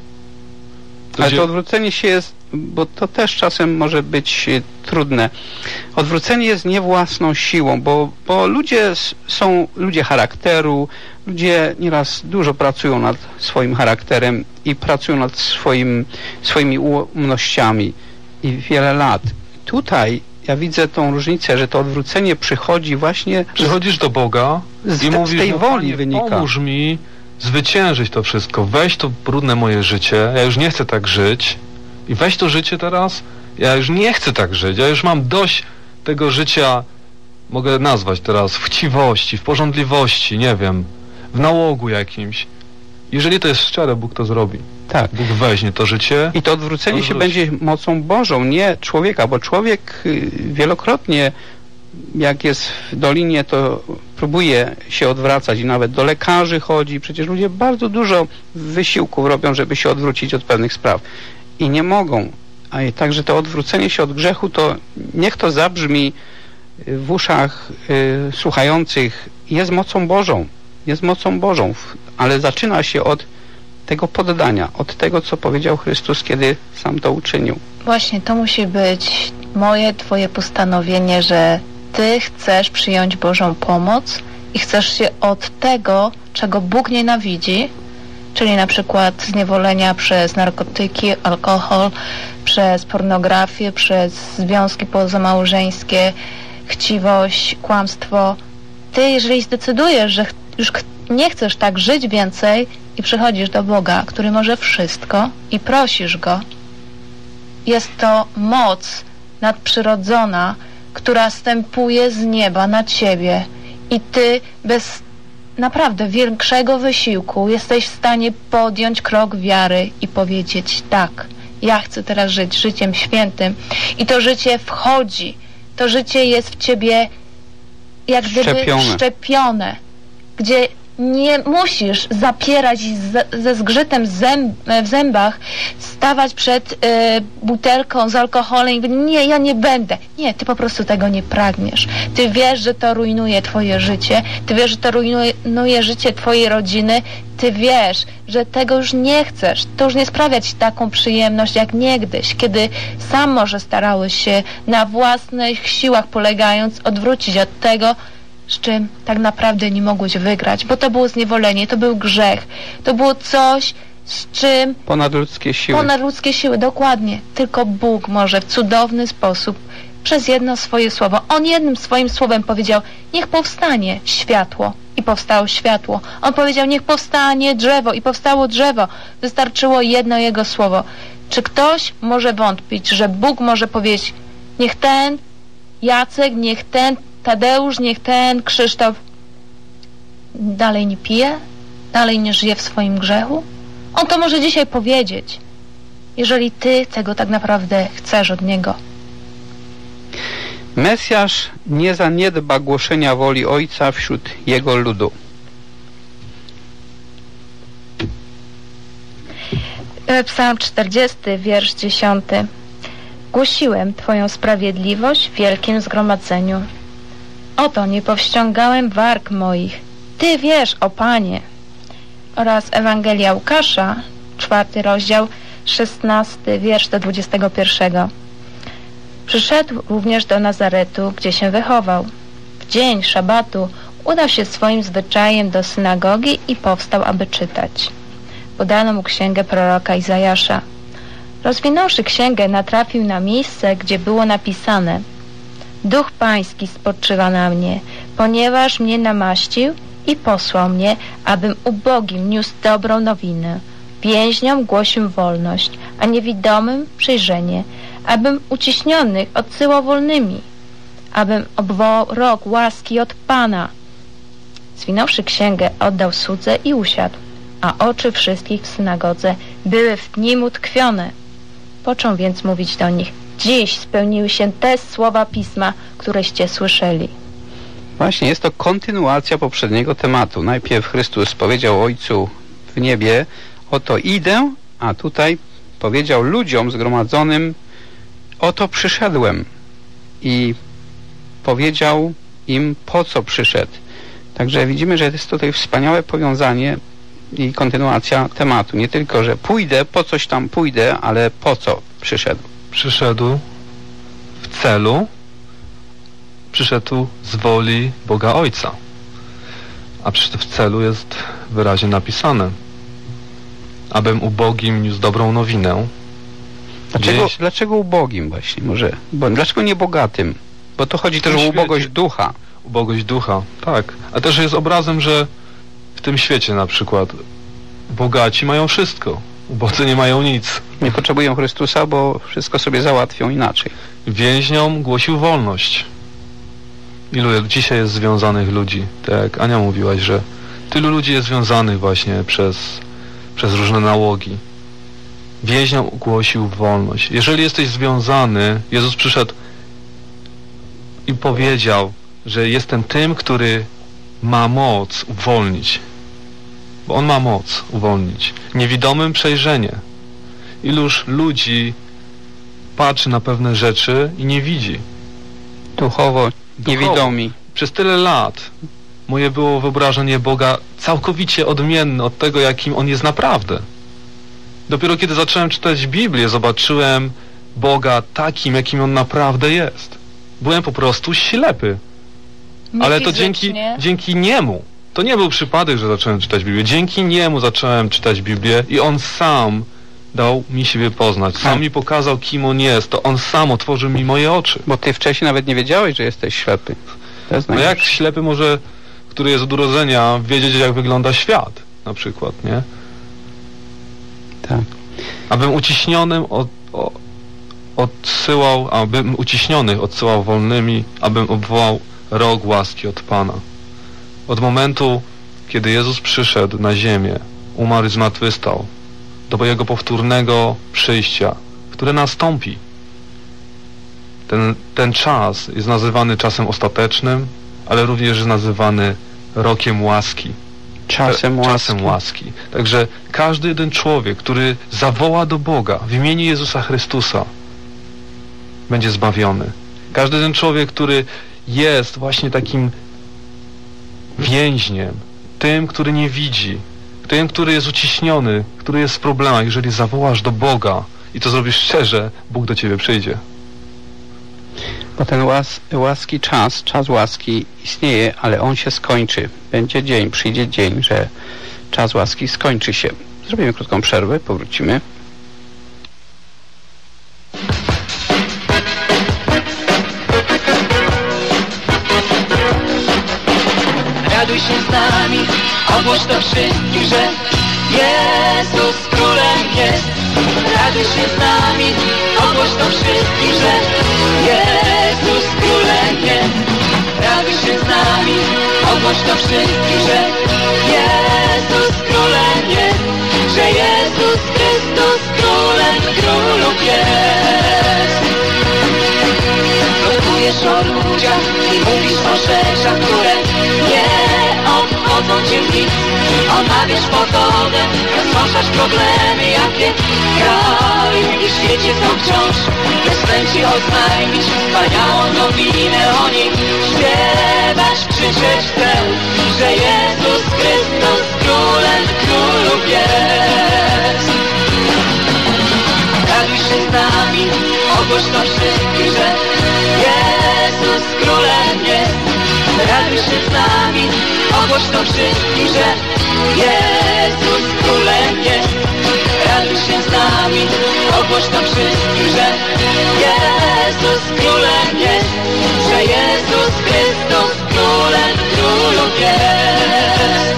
Ale to odwrócenie się jest, bo to też czasem może być trudne. Odwrócenie jest nie własną siłą, bo ludzie są ludzie charakteru, ludzie nieraz dużo pracują nad swoim charakterem i pracują nad swoimi ułomnościami i wiele lat. Tutaj ja widzę tą różnicę, że to odwrócenie przychodzi właśnie... Przychodzisz do Boga i mówisz: z tej woli Panie, wynika. Pomóż mi zwyciężyć to wszystko. Weź to brudne moje życie. Ja już nie chcę tak żyć. I weź to życie teraz. Ja już nie chcę tak żyć. Ja już mam dość tego życia, mogę nazwać teraz, w chciwości, w pożądliwości, nie wiem, w nałogu jakimś. Jeżeli to jest szczere, Bóg to zrobi. Tak. Bóg weźmie to życie. I to odwrócenie się będzie mocą Bożą, nie człowieka, bo człowiek wielokrotnie, jak jest w dolinie, to próbuje się odwracać i nawet do lekarzy chodzi. Przecież ludzie bardzo dużo wysiłków robią, żeby się odwrócić od pewnych spraw. I nie mogą. A także to odwrócenie się od grzechu, to niech to zabrzmi w uszach słuchających, jest mocą Bożą. Jest mocą Bożą, ale zaczyna się od tego poddania, od tego, co powiedział Chrystus, kiedy sam to uczynił. Właśnie, to musi być Twoje postanowienie, że Ty chcesz przyjąć Bożą pomoc i chcesz się od tego, czego Bóg nienawidzi, czyli na przykład zniewolenia przez narkotyki, alkohol, przez pornografię, przez związki pozamałżeńskie, chciwość, kłamstwo. Ty, jeżeli zdecydujesz, że już nie chcesz tak żyć więcej i przychodzisz do Boga, który może wszystko, i prosisz Go, jest to moc nadprzyrodzona, która zstępuje z nieba na Ciebie i Ty bez naprawdę większego wysiłku jesteś w stanie podjąć krok wiary i powiedzieć: tak, ja chcę teraz żyć życiem świętym. I to życie wchodzi, to życie jest w Ciebie jak gdyby wszczepione, gdzie nie musisz zapierać ze zgrzytem w zębach, stawać przed butelką z alkoholem i mówić: nie, ja nie będę. Nie, ty po prostu tego nie pragniesz. Ty wiesz, że to rujnuje twoje życie, ty wiesz, że to rujnuje życie twojej rodziny, ty wiesz, że tego już nie chcesz. To już nie sprawia ci taką przyjemność jak niegdyś, kiedy sam może starałeś się na własnych siłach polegając odwrócić od tego, z czym tak naprawdę nie mogłeś wygrać, bo to było zniewolenie, to był grzech, to było coś, z czym... Ponadludzkie siły. Ponadludzkie siły, dokładnie. Tylko Bóg może w cudowny sposób, przez jedno swoje słowo. On jednym swoim słowem powiedział: niech powstanie światło, i powstało światło. On powiedział: niech powstanie drzewo, i powstało drzewo. Wystarczyło jedno Jego słowo. Czy ktoś może wątpić, że Bóg może powiedzieć: niech ten Jacek, niech ten Tadeusz, niech ten Krzysztof dalej nie pije, dalej nie żyje w swoim grzechu? On to może dzisiaj powiedzieć, jeżeli Ty tego tak naprawdę chcesz od Niego. Mesjasz nie zaniedba głoszenia woli Ojca wśród Jego ludu. Psalm 40, wiersz 10. Głosiłem Twoją sprawiedliwość w wielkim zgromadzeniu. Oto nie powściągałem warg moich. Ty wiesz, o Panie. Oraz Ewangelia Łukasza, 4 rozdział, 16 wiersz do 21. Przyszedł również do Nazaretu, gdzie się wychował. W dzień szabatu udał się swoim zwyczajem do synagogi i powstał, aby czytać. Podano mu księgę proroka Izajasza. Rozwinąwszy księgę, natrafił na miejsce, gdzie było napisane: Duch Pański spoczywa na mnie, ponieważ mnie namaścił i posłał mnie, abym ubogim niósł dobrą nowinę, więźniom głosił wolność, a niewidomym przyjrzenie, abym uciśnionych odsyłał wolnymi, abym obwołał rok łaski od Pana. Zwinąwszy księgę, oddał słudze i usiadł, a oczy wszystkich w synagodze były w nim utkwione. Począł więc mówić do nich: dziś spełniły się te słowa Pisma, któreście słyszeli. Właśnie, jest to kontynuacja poprzedniego tematu. Najpierw Chrystus powiedział Ojcu w niebie: oto idę, a tutaj powiedział ludziom zgromadzonym: oto przyszedłem. I powiedział im, po co przyszedł. Także widzimy, że jest tutaj wspaniałe powiązanie i kontynuacja tematu. Nie tylko, że pójdę, po coś tam pójdę, ale po co przyszedł. Przyszedł w celu, przyszedł z woli Boga Ojca. A przyszedł w celu jest wyraźnie napisane: abym ubogim niósł dobrą nowinę. Dlaczego ubogim właśnie? Może? Dlaczego nie bogatym? Bo to chodzi też o ubogość ducha. Ubogość ducha, tak. A też jest obrazem, że w tym świecie na przykład bogaci mają wszystko, ubodzy nie mają nic. Nie potrzebują Chrystusa, bo wszystko sobie załatwią inaczej. Więźniom głosił wolność. Ilu dzisiaj jest związanych ludzi? Tak jak Ania mówiłaś, że tylu ludzi jest związanych właśnie przez różne nałogi. Więźniom głosił wolność. Jeżeli jesteś związany, Jezus przyszedł i powiedział, że jestem tym, który ma moc uwolnić. Bo On ma moc uwolnić. Niewidomym przejrzenie. Iluż ludzi patrzy na pewne rzeczy i nie widzi. Duchowo niewidomi. Przez tyle lat moje było wyobrażenie Boga całkowicie odmienne od tego, jakim On jest naprawdę. Dopiero kiedy zacząłem czytać Biblię, zobaczyłem Boga takim, jakim On naprawdę jest. Byłem po prostu ślepy. Ale to dzięki Niemu. To nie był przypadek, że zacząłem czytać Biblię. Dzięki Niemu zacząłem czytać Biblię i On sam dał mi siebie poznać. Sam mi pokazał, kim On jest. To On sam otworzył mi moje oczy. Bo ty wcześniej nawet nie wiedziałeś, że jesteś ślepy. No jak ślepy może, który jest od urodzenia, wiedzieć, jak wygląda świat, na przykład, nie? Tak. Abym uciśnionych odsyłał wolnymi, abym obwołał rok łaski od Pana. Od momentu, kiedy Jezus przyszedł na ziemię, umarł i zmartwychwstał, do Jego powtórnego przyjścia, które nastąpi. Ten czas jest nazywany czasem ostatecznym, ale również jest nazywany rokiem łaski. Czasem łaski. Także każdy jeden człowiek, który zawoła do Boga w imieniu Jezusa Chrystusa, będzie zbawiony. Każdy ten człowiek, który jest właśnie takim więźniem, tym, który nie widzi, tym, który jest uciśniony, który jest w problemach, jeżeli zawołasz do Boga i to zrobisz szczerze, Bóg do ciebie przyjdzie. Bo ten czas łaski istnieje, ale on się skończy. Będzie dzień, przyjdzie dzień, że czas łaski skończy się. Zrobimy krótką przerwę, powrócimy. Raduj się z nami, ogłoś to wszystkim, że Jezus Królem jest. Raduj się z nami, ogłoś to wszystkim, że Jezus Królem jest. Raduj się z nami, ogłoś to wszystkim, że Jezus Królem jest. Że Jezus Chrystus Królem Mówisz o ludziach i mówisz o rzeczach, które nie obchodzą cię nic. Odnawiasz pogodę, rozwiążasz problemy, jakie w kraju i w świecie są wciąż. Bez chęci oznajmić wspaniałą nowinę o nim. Śpiewasz, krzyczeć chcę, że Jezus Chrystus Królem Królów jest. Raduj się z nami, ogłoś to wszystkim, że Jezus Królem jest. Raduj się z nami, ogłoś to wszystkim, że Jezus Królem jest. Raduj się z nami, ogłoś to wszystkim, że Jezus Królem jest. Że Jezus Chrystus Królem Królów jest.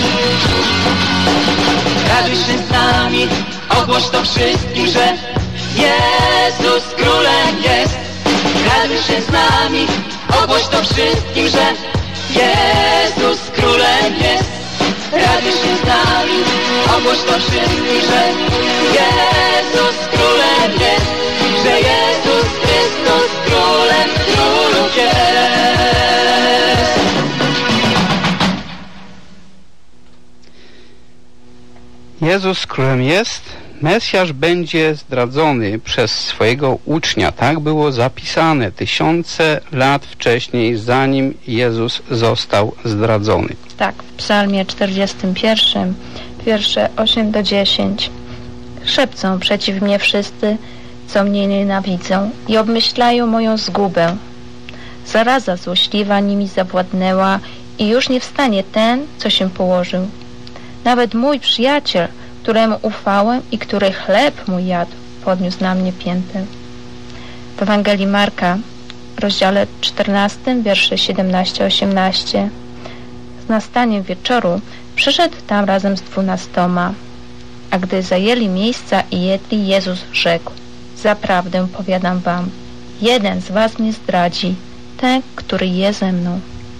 Raduj się z nami, ogłoś to wszystkim, że Jezus Królem jest. Raduj się z nami, ogłoś to wszystkim, że Jezus Królem jest. Raduj się z nami, ogłoś to wszystkim, że Jezus Królem jest. Że Jezus Chrystus Królem Królów jest. Jezus Królem jest. Mesjasz będzie zdradzony przez swojego ucznia. Tak było zapisane tysiące lat wcześniej, zanim Jezus został zdradzony. Tak, w Psalmie 41, wiersze 8-10. Szepcą przeciw mnie wszyscy, co mnie nienawidzą i obmyślają moją zgubę. Zaraza złośliwa nimi zawładnęła i już nie wstanie ten, co się położył. Nawet mój przyjaciel, któremu ufałem i który chleb mój jadł, podniósł na mnie piętę. W Ewangelii Marka, w rozdziale 14, wiersze 17-18. Z nastaniem wieczoru przyszedł tam razem z 12. A gdy zajęli miejsca i jedli, Jezus rzekł: zaprawdę powiadam wam, jeden z was mnie zdradzi, ten, który je ze mną.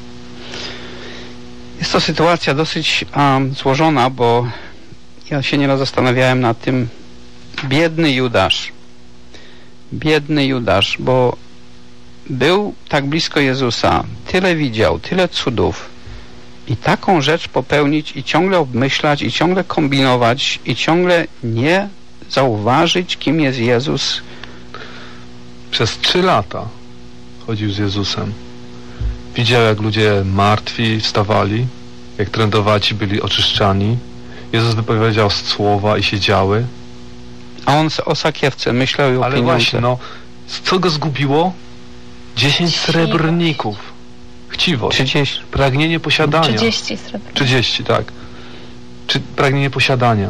Jest to sytuacja dosyć złożona, bo ja się nieraz zastanawiałem nad tym. Biedny Judasz, bo był tak blisko Jezusa, tyle widział, tyle cudów i taką rzecz popełnić i ciągle obmyślać i ciągle kombinować i ciągle nie zauważyć, kim jest Jezus. Przez 3 lata chodził z Jezusem. Widział, jak ludzie martwi wstawali, jak trędowaci byli oczyszczani. Jezus wypowiedział słowa i się działy. A on o sakiewce myślał i o ale pieniądze. właśnie, co go zgubiło? 10 srebrników. Chciwość. 30. Pragnienie posiadania. 30 srebrników. 30, tak. Pragnienie posiadania.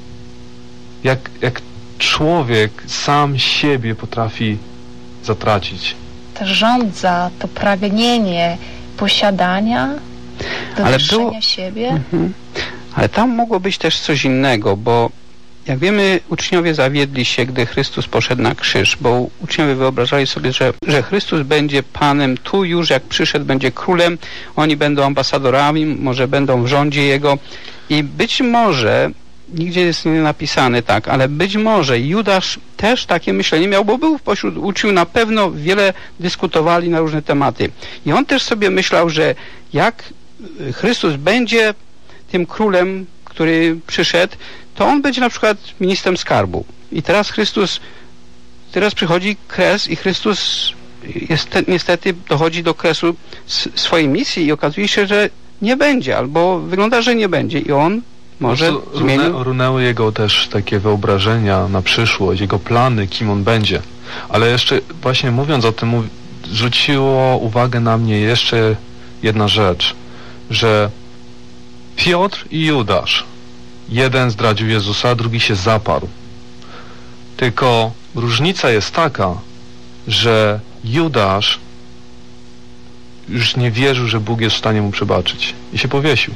Jak człowiek sam siebie potrafi zatracić. Ta żądza, to pragnienie posiadania, dowyższenia siebie. Ale tam mogło być też coś innego, bo jak wiemy, uczniowie zawiedli się, gdy Chrystus poszedł na krzyż, bo uczniowie wyobrażali sobie, że Chrystus będzie Panem tu już, jak przyszedł, będzie królem, oni będą ambasadorami, może będą w rządzie Jego i być może, nigdzie jest nie napisane tak, ale być może Judasz też takie myślenie miał, bo był pośród uczniów, na pewno wiele dyskutowali na różne tematy. I on też sobie myślał, że jak Chrystus będzie tym królem, który przyszedł, to on będzie na przykład ministrem skarbu. I teraz przychodzi kres i Chrystus niestety dochodzi do kresu swojej misji i okazuje się, że nie będzie, albo wygląda, że nie będzie i on może runęły jego też takie wyobrażenia na przyszłość, jego plany, kim on będzie. Ale jeszcze właśnie mówiąc o tym, zwróciło uwagę na mnie jeszcze jedna rzecz, że Piotr i Judasz, jeden zdradził Jezusa, drugi się zaparł. Tylko różnica jest taka, że Judasz już nie wierzył, że Bóg jest w stanie mu przebaczyć i się powiesił.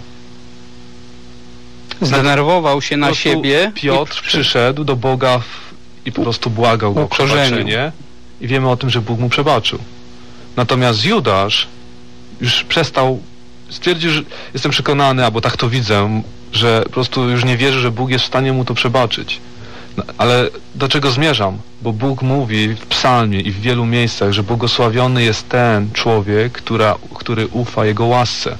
Zdenerwował się na siebie. Piotr przyszedł do Boga i po prostu błagał go o przebaczenie i wiemy o tym, że Bóg mu przebaczył. Natomiast Judasz już stwierdził, że jestem przekonany, albo tak to widzę, że po prostu już nie wierzy, że Bóg jest w stanie mu to przebaczyć. Ale do czego zmierzam? Bo Bóg mówi w psalmie i w wielu miejscach, że błogosławiony jest ten człowiek, który ufa Jego łasce.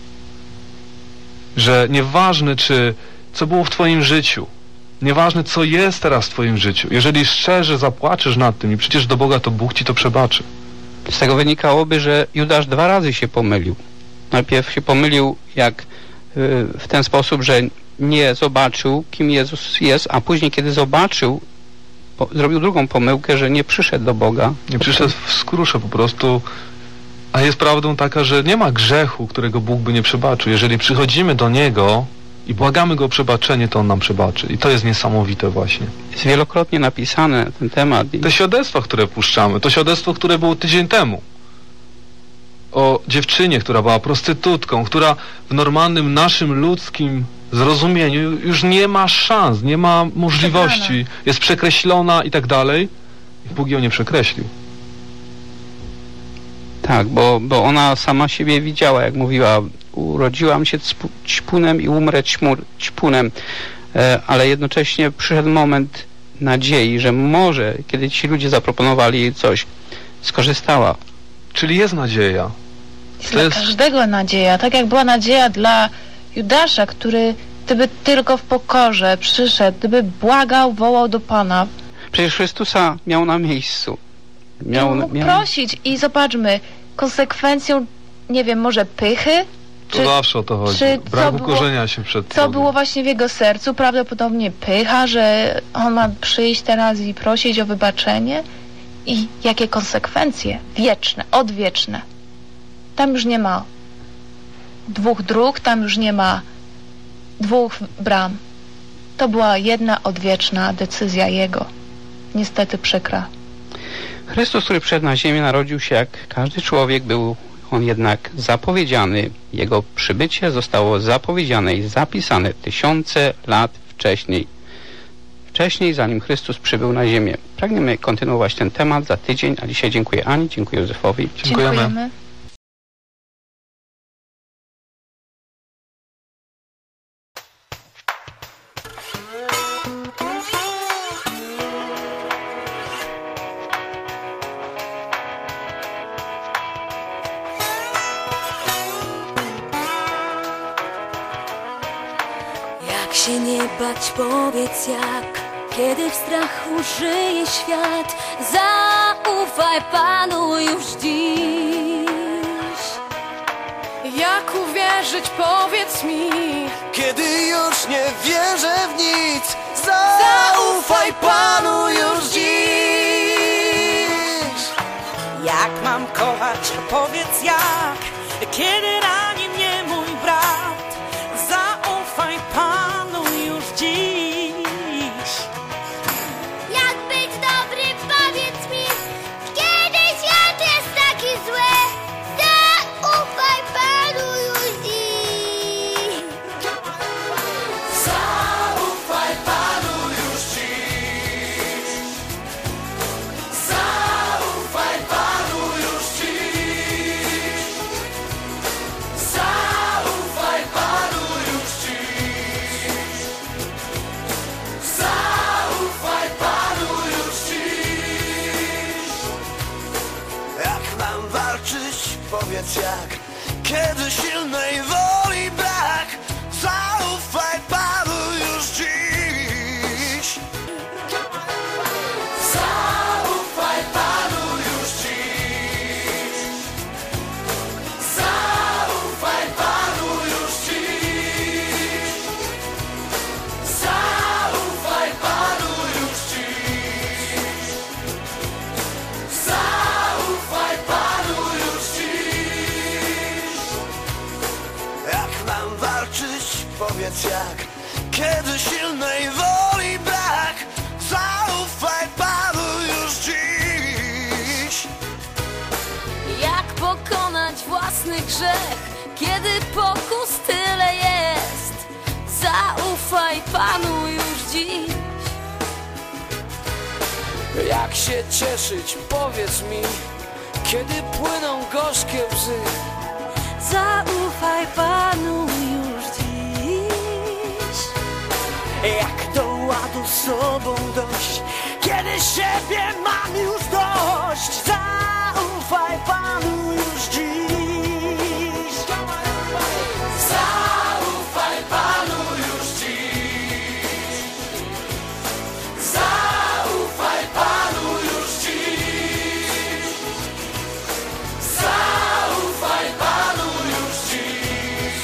Że nieważne, co było w twoim życiu, nieważne, co jest teraz w twoim życiu, jeżeli szczerze zapłaczesz nad tym i przecież do Boga, to Bóg ci to przebaczy. Z tego wynikałoby, że Judasz 2 razy się pomylił. Najpierw się pomylił w ten sposób, że nie zobaczył, kim Jezus jest, a później, kiedy zobaczył, zrobił drugą pomyłkę, że nie przyszedł do Boga. Nie przyszedł w skrusze po prostu. A jest prawdą taka, że nie ma grzechu, którego Bóg by nie przebaczył. Jeżeli przychodzimy do Niego i błagamy Go o przebaczenie, to On nam przebaczy. I to jest niesamowite właśnie. Jest wielokrotnie napisane ten temat. Te świadectwa, które puszczamy, to świadectwo, które było tydzień temu. O dziewczynie, która była prostytutką, która w normalnym naszym ludzkim zrozumieniu już nie ma szans, nie ma możliwości, jest przekreślona i tak dalej. I Bóg ją nie przekreślił. Tak, bo ona sama siebie widziała, jak mówiła, urodziłam się ćpunem i umrę ćpunem, ale jednocześnie przyszedł moment nadziei, że może, kiedy ci ludzie zaproponowali jej coś, skorzystała. Czyli jest nadzieja. Jest dla każdego nadzieja, tak jak była nadzieja dla Judasza, który gdyby tylko w pokorze przyszedł, gdyby błagał, wołał do Pana. Przecież Chrystusa miał na miejscu. Mógł prosić i zobaczmy, konsekwencją, nie wiem, może pychy? To zawsze o to chodzi. Brak ukorzenia się przed Co było właśnie w jego sercu? Prawdopodobnie pycha, że on ma przyjść teraz i prosić o wybaczenie? I jakie konsekwencje? Wieczne, odwieczne. Tam już nie ma 2 dróg, tam już nie ma 2 bram. To była jedna odwieczna decyzja Jego. Niestety przykra. Chrystus, który przyszedł na ziemię, narodził się jak każdy człowiek, był on jednak zapowiedziany. Jego przybycie zostało zapowiedziane i zapisane tysiące lat wcześniej. Wcześniej, zanim Chrystus przybył na ziemię. Pragniemy kontynuować ten temat za tydzień, a dzisiaj dziękuję Ani, dziękuję Józefowi. Dziękujemy. Się nie bać, powiedz jak, kiedy w strachu żyje świat. Zaufaj Panu już dziś. Jak uwierzyć, powiedz mi, kiedy już nie wierzę w nic. Zaufaj Panu już dziś. Jak mam kochać, powiedz jak, kiedy rani mnie mój brat. Zaufaj Panu już dziś. Jak być dobry, powiedz mi, kiedy świat jest taki zły. Zaufaj Panu już dziś. Zaufaj Panu już dziś. Zaufaj Panu już dziś. Zaufaj Panu już dziś. Zaufaj Panu już dziś. Jak mam walczyć, powiedz jak, kiedy silnej woli brak. Zaufaj Panu już dziś. Zaufaj Panu już dziś. Zaufaj Panu już dziś. Zaufaj Panu już dziś. Zaufaj Panu już dziś. Jak mam walczyć, powiedz jak, kiedy silnej woli brak. Zaufaj Panu już dziś. Jak pokonać własny grzech, kiedy pokus tyle jest. Zaufaj Panu już dziś. Jak się cieszyć, powiedz mi, kiedy płyną gorzkie łzy. Zaufaj Panu już dziś. Jak do ładu z sobą dość, kiedy siebie mam już dość. Zaufaj Panu już dziś. Zaufaj Panu już dziś. Zaufaj Panu już dziś. Zaufaj Panu już dziś.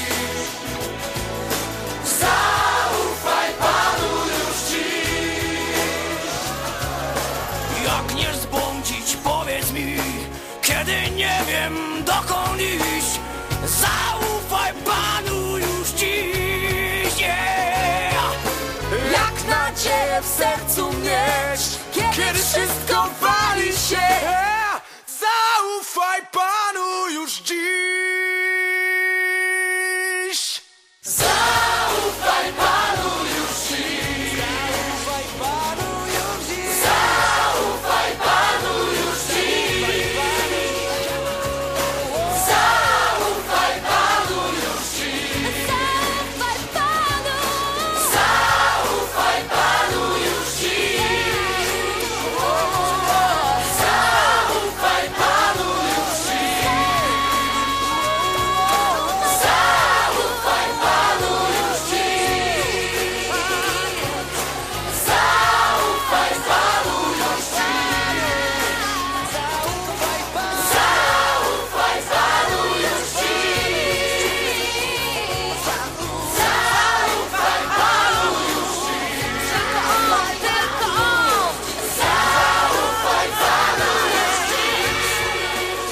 Zaufaj Panu już dziś. Jak nie zbłądzić, powiedz mi, kiedy nie wiem dokąd iść. Zaufaj Panu już dziś. Yeah. Jak nadzieję w sercu mieć, kiedy wszystko wali się. Zaufaj Panu już dziś. Zaufaj Panu już dziś. Zaufaj Panu już dziś. Zaufaj Panu już dziś. Zaufaj Panu już dziś. Zaufaj Panu. Zaufaj Panu już dziś. Zaufaj Panu już dziś. Zaufaj Panu już dziś. Zaufaj Panu już dziś. Zaufaj Panu już dziś. Zaufaj Panu już dziś. Zaufaj Panu już dziś.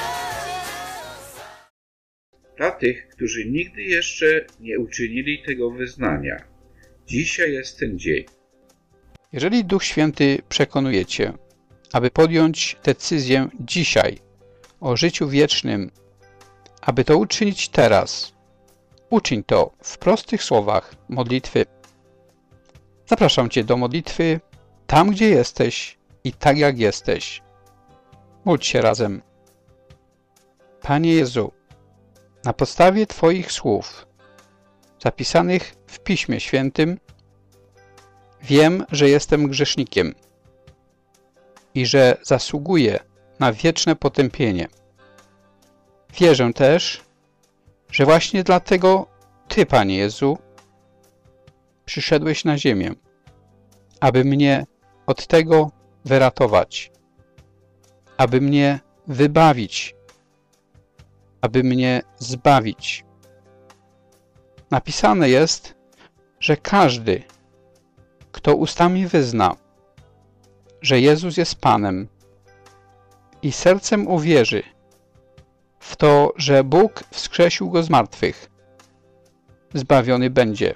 Dla tych, którzy nigdy jeszcze nie uczynili tego wyznania, dzisiaj jest ten dzień. Jeżeli Duch Święty przekonuje Cię, aby podjąć decyzję dzisiaj o życiu wiecznym, aby to uczynić teraz, uczyń to w prostych słowach modlitwy. Zapraszam Cię do modlitwy tam, gdzie jesteś i tak jak jesteś. Módl się razem. Panie Jezu, na podstawie Twoich słów zapisanych w Piśmie Świętym wiem, że jestem grzesznikiem i że zasługuję na wieczne potępienie. Wierzę też, że właśnie dlatego Ty, Panie Jezu, przyszedłeś na ziemię, aby mnie od tego wyratować, aby mnie wybawić, aby mnie zbawić. Napisane jest, że każdy, kto ustami wyzna, że Jezus jest Panem i sercem uwierzy w to, że Bóg wskrzesił Go z martwych, zbawiony będzie,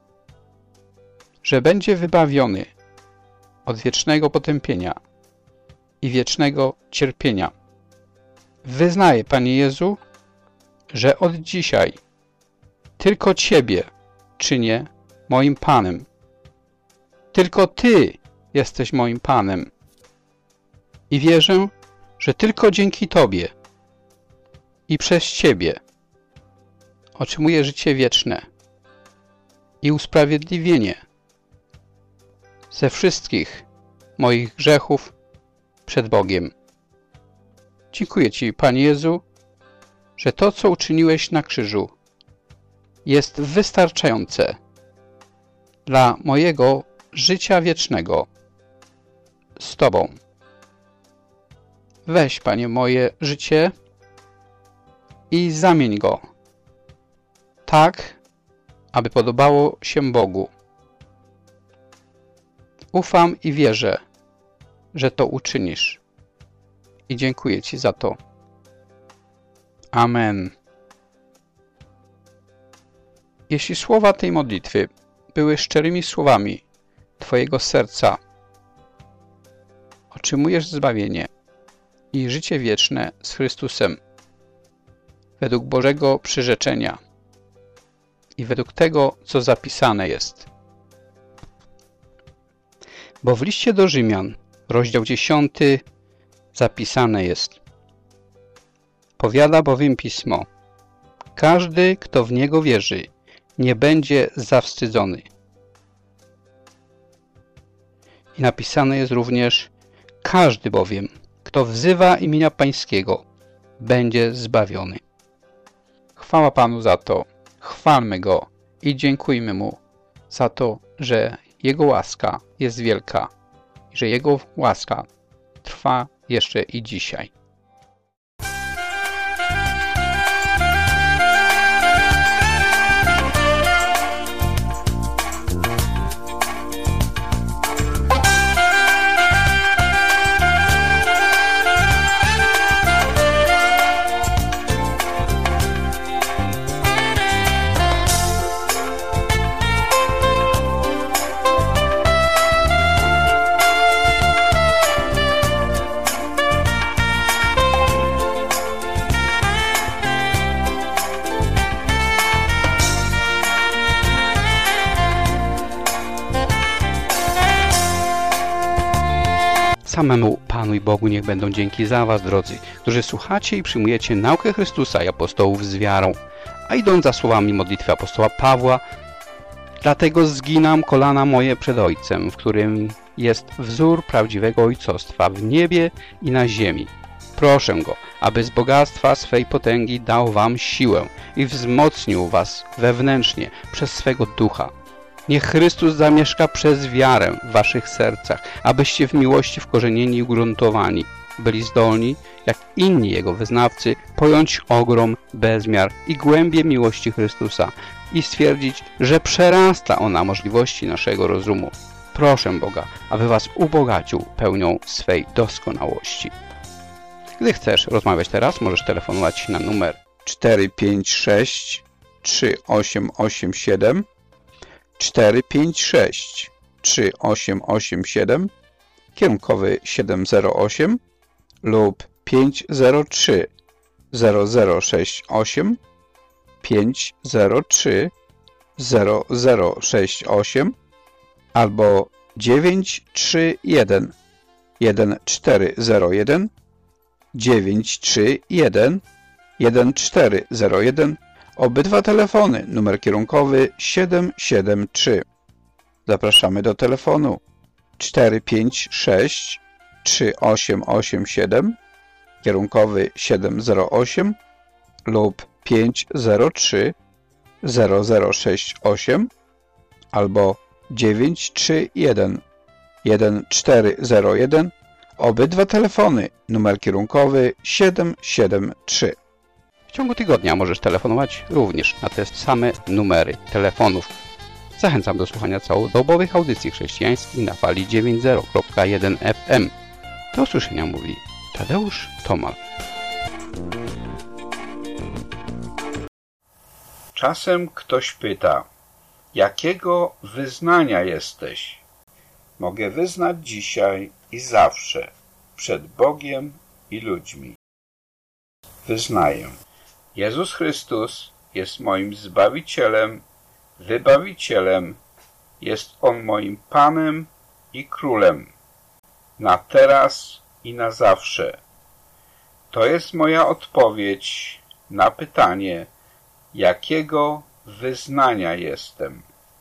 że będzie wybawiony od wiecznego potępienia i wiecznego cierpienia. Wyznaję, Panie Jezu, że od dzisiaj tylko Ciebie czynię moim Panem. Tylko Ty jesteś moim Panem. I wierzę, że tylko dzięki Tobie i przez Ciebie otrzymuję życie wieczne i usprawiedliwienie ze wszystkich moich grzechów przed Bogiem. Dziękuję Ci, Panie Jezu, że to, co uczyniłeś na krzyżu, jest wystarczające dla mojego życia wiecznego z Tobą. Weź, Panie, moje życie i zamień go tak, aby podobało się Bogu. Ufam i wierzę, że to uczynisz. I dziękuję Ci za to. Amen. Jeśli słowa tej modlitwy były szczerymi słowami Twojego serca, otrzymujesz zbawienie i życie wieczne z Chrystusem według Bożego przyrzeczenia i według tego, co zapisane jest. Bo w liście do Rzymian, rozdział 10, zapisane jest: powiada bowiem Pismo: każdy, kto w Niego wierzy, nie będzie zawstydzony. I napisane jest również: każdy bowiem, kto wzywa imienia Pańskiego, będzie zbawiony. Chwała Panu za to, chwalmy Go i dziękujmy Mu za to, że Jego łaska jest wielka i że Jego łaska trwa jeszcze i dzisiaj. Samemu Panu i Bogu niech będą dzięki za was, drodzy, którzy słuchacie i przyjmujecie naukę Chrystusa i apostołów z wiarą, a idąc za słowami modlitwy apostoła Pawła: dlatego zginam kolana moje przed Ojcem, w którym jest wzór prawdziwego ojcostwa w niebie i na ziemi. Proszę Go, aby z bogactwa swej potęgi dał wam siłę i wzmocnił was wewnętrznie przez swego ducha. Niech Chrystus zamieszka przez wiarę w waszych sercach, abyście w miłości wkorzenieni i ugruntowani byli zdolni, jak inni Jego wyznawcy, pojąć ogrom, bezmiar i głębię miłości Chrystusa i stwierdzić, że przerasta ona możliwości naszego rozumu. Proszę Boga, aby was ubogacił pełnią swej doskonałości. Gdy chcesz rozmawiać teraz, możesz telefonować na numer 456 3887 456 3887, kierunkowy 708 lub 503 0068 503 0068 albo 931 1401 931 1401. Obydwa telefony, numer kierunkowy 773. Zapraszamy do telefonu 456 3887, kierunkowy 708 lub 503 0068 albo 931 1401. Obydwa telefony, numer kierunkowy 773. W ciągu tygodnia możesz telefonować również na te same numery telefonów. Zachęcam do słuchania całodobowych audycji chrześcijańskich na fali 90.1 FM. Do usłyszenia mówi Tadeusz Tomal. Czasem ktoś pyta: jakiego wyznania jesteś? Mogę wyznać dzisiaj i zawsze przed Bogiem i ludźmi. Wyznaję: Jezus Chrystus jest moim Zbawicielem, Wybawicielem, jest On moim Panem i Królem, na teraz i na zawsze. To jest moja odpowiedź na pytanie, jakiego wyznania jestem.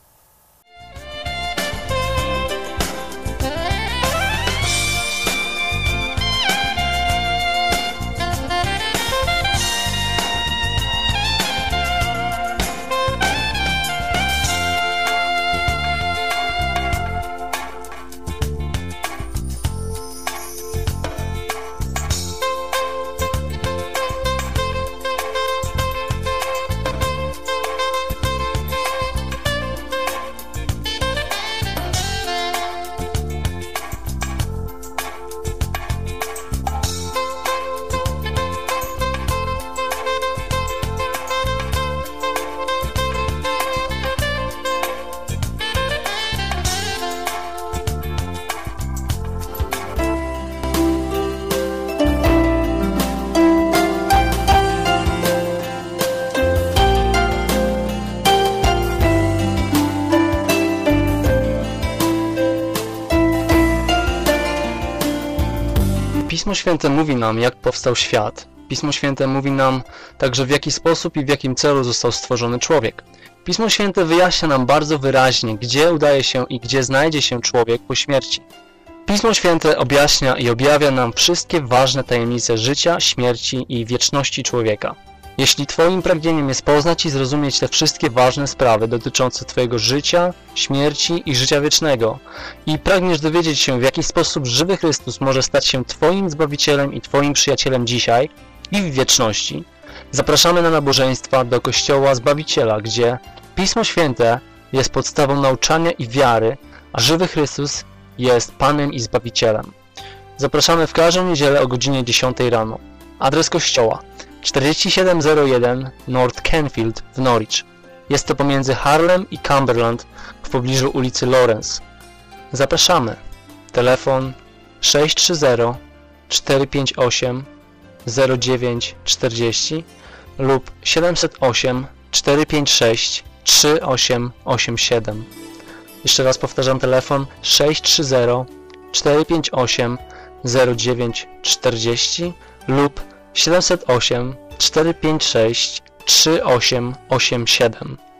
Pismo Święte mówi nam, jak powstał świat. Pismo Święte mówi nam także, w jaki sposób i w jakim celu został stworzony człowiek. Pismo Święte wyjaśnia nam bardzo wyraźnie, gdzie udaje się i gdzie znajdzie się człowiek po śmierci. Pismo Święte objaśnia i objawia nam wszystkie ważne tajemnice życia, śmierci i wieczności człowieka. Jeśli Twoim pragnieniem jest poznać i zrozumieć te wszystkie ważne sprawy dotyczące Twojego życia, śmierci i życia wiecznego i pragniesz dowiedzieć się, w jaki sposób żywy Chrystus może stać się Twoim Zbawicielem i Twoim przyjacielem dzisiaj i w wieczności, zapraszamy na nabożeństwa do Kościoła Zbawiciela, gdzie Pismo Święte jest podstawą nauczania i wiary, a żywy Chrystus jest Panem i Zbawicielem. Zapraszamy w każdą niedzielę o godzinie 10 rano. Adres kościoła 4701 North Canfield w Norwich. Jest to pomiędzy Harlem i Cumberland w pobliżu ulicy Lawrence. Zapraszamy. Telefon 630 458 0940 lub 708 456 3887. Jeszcze raz powtarzam, telefon 630 458 0940 lub 708 456 3887.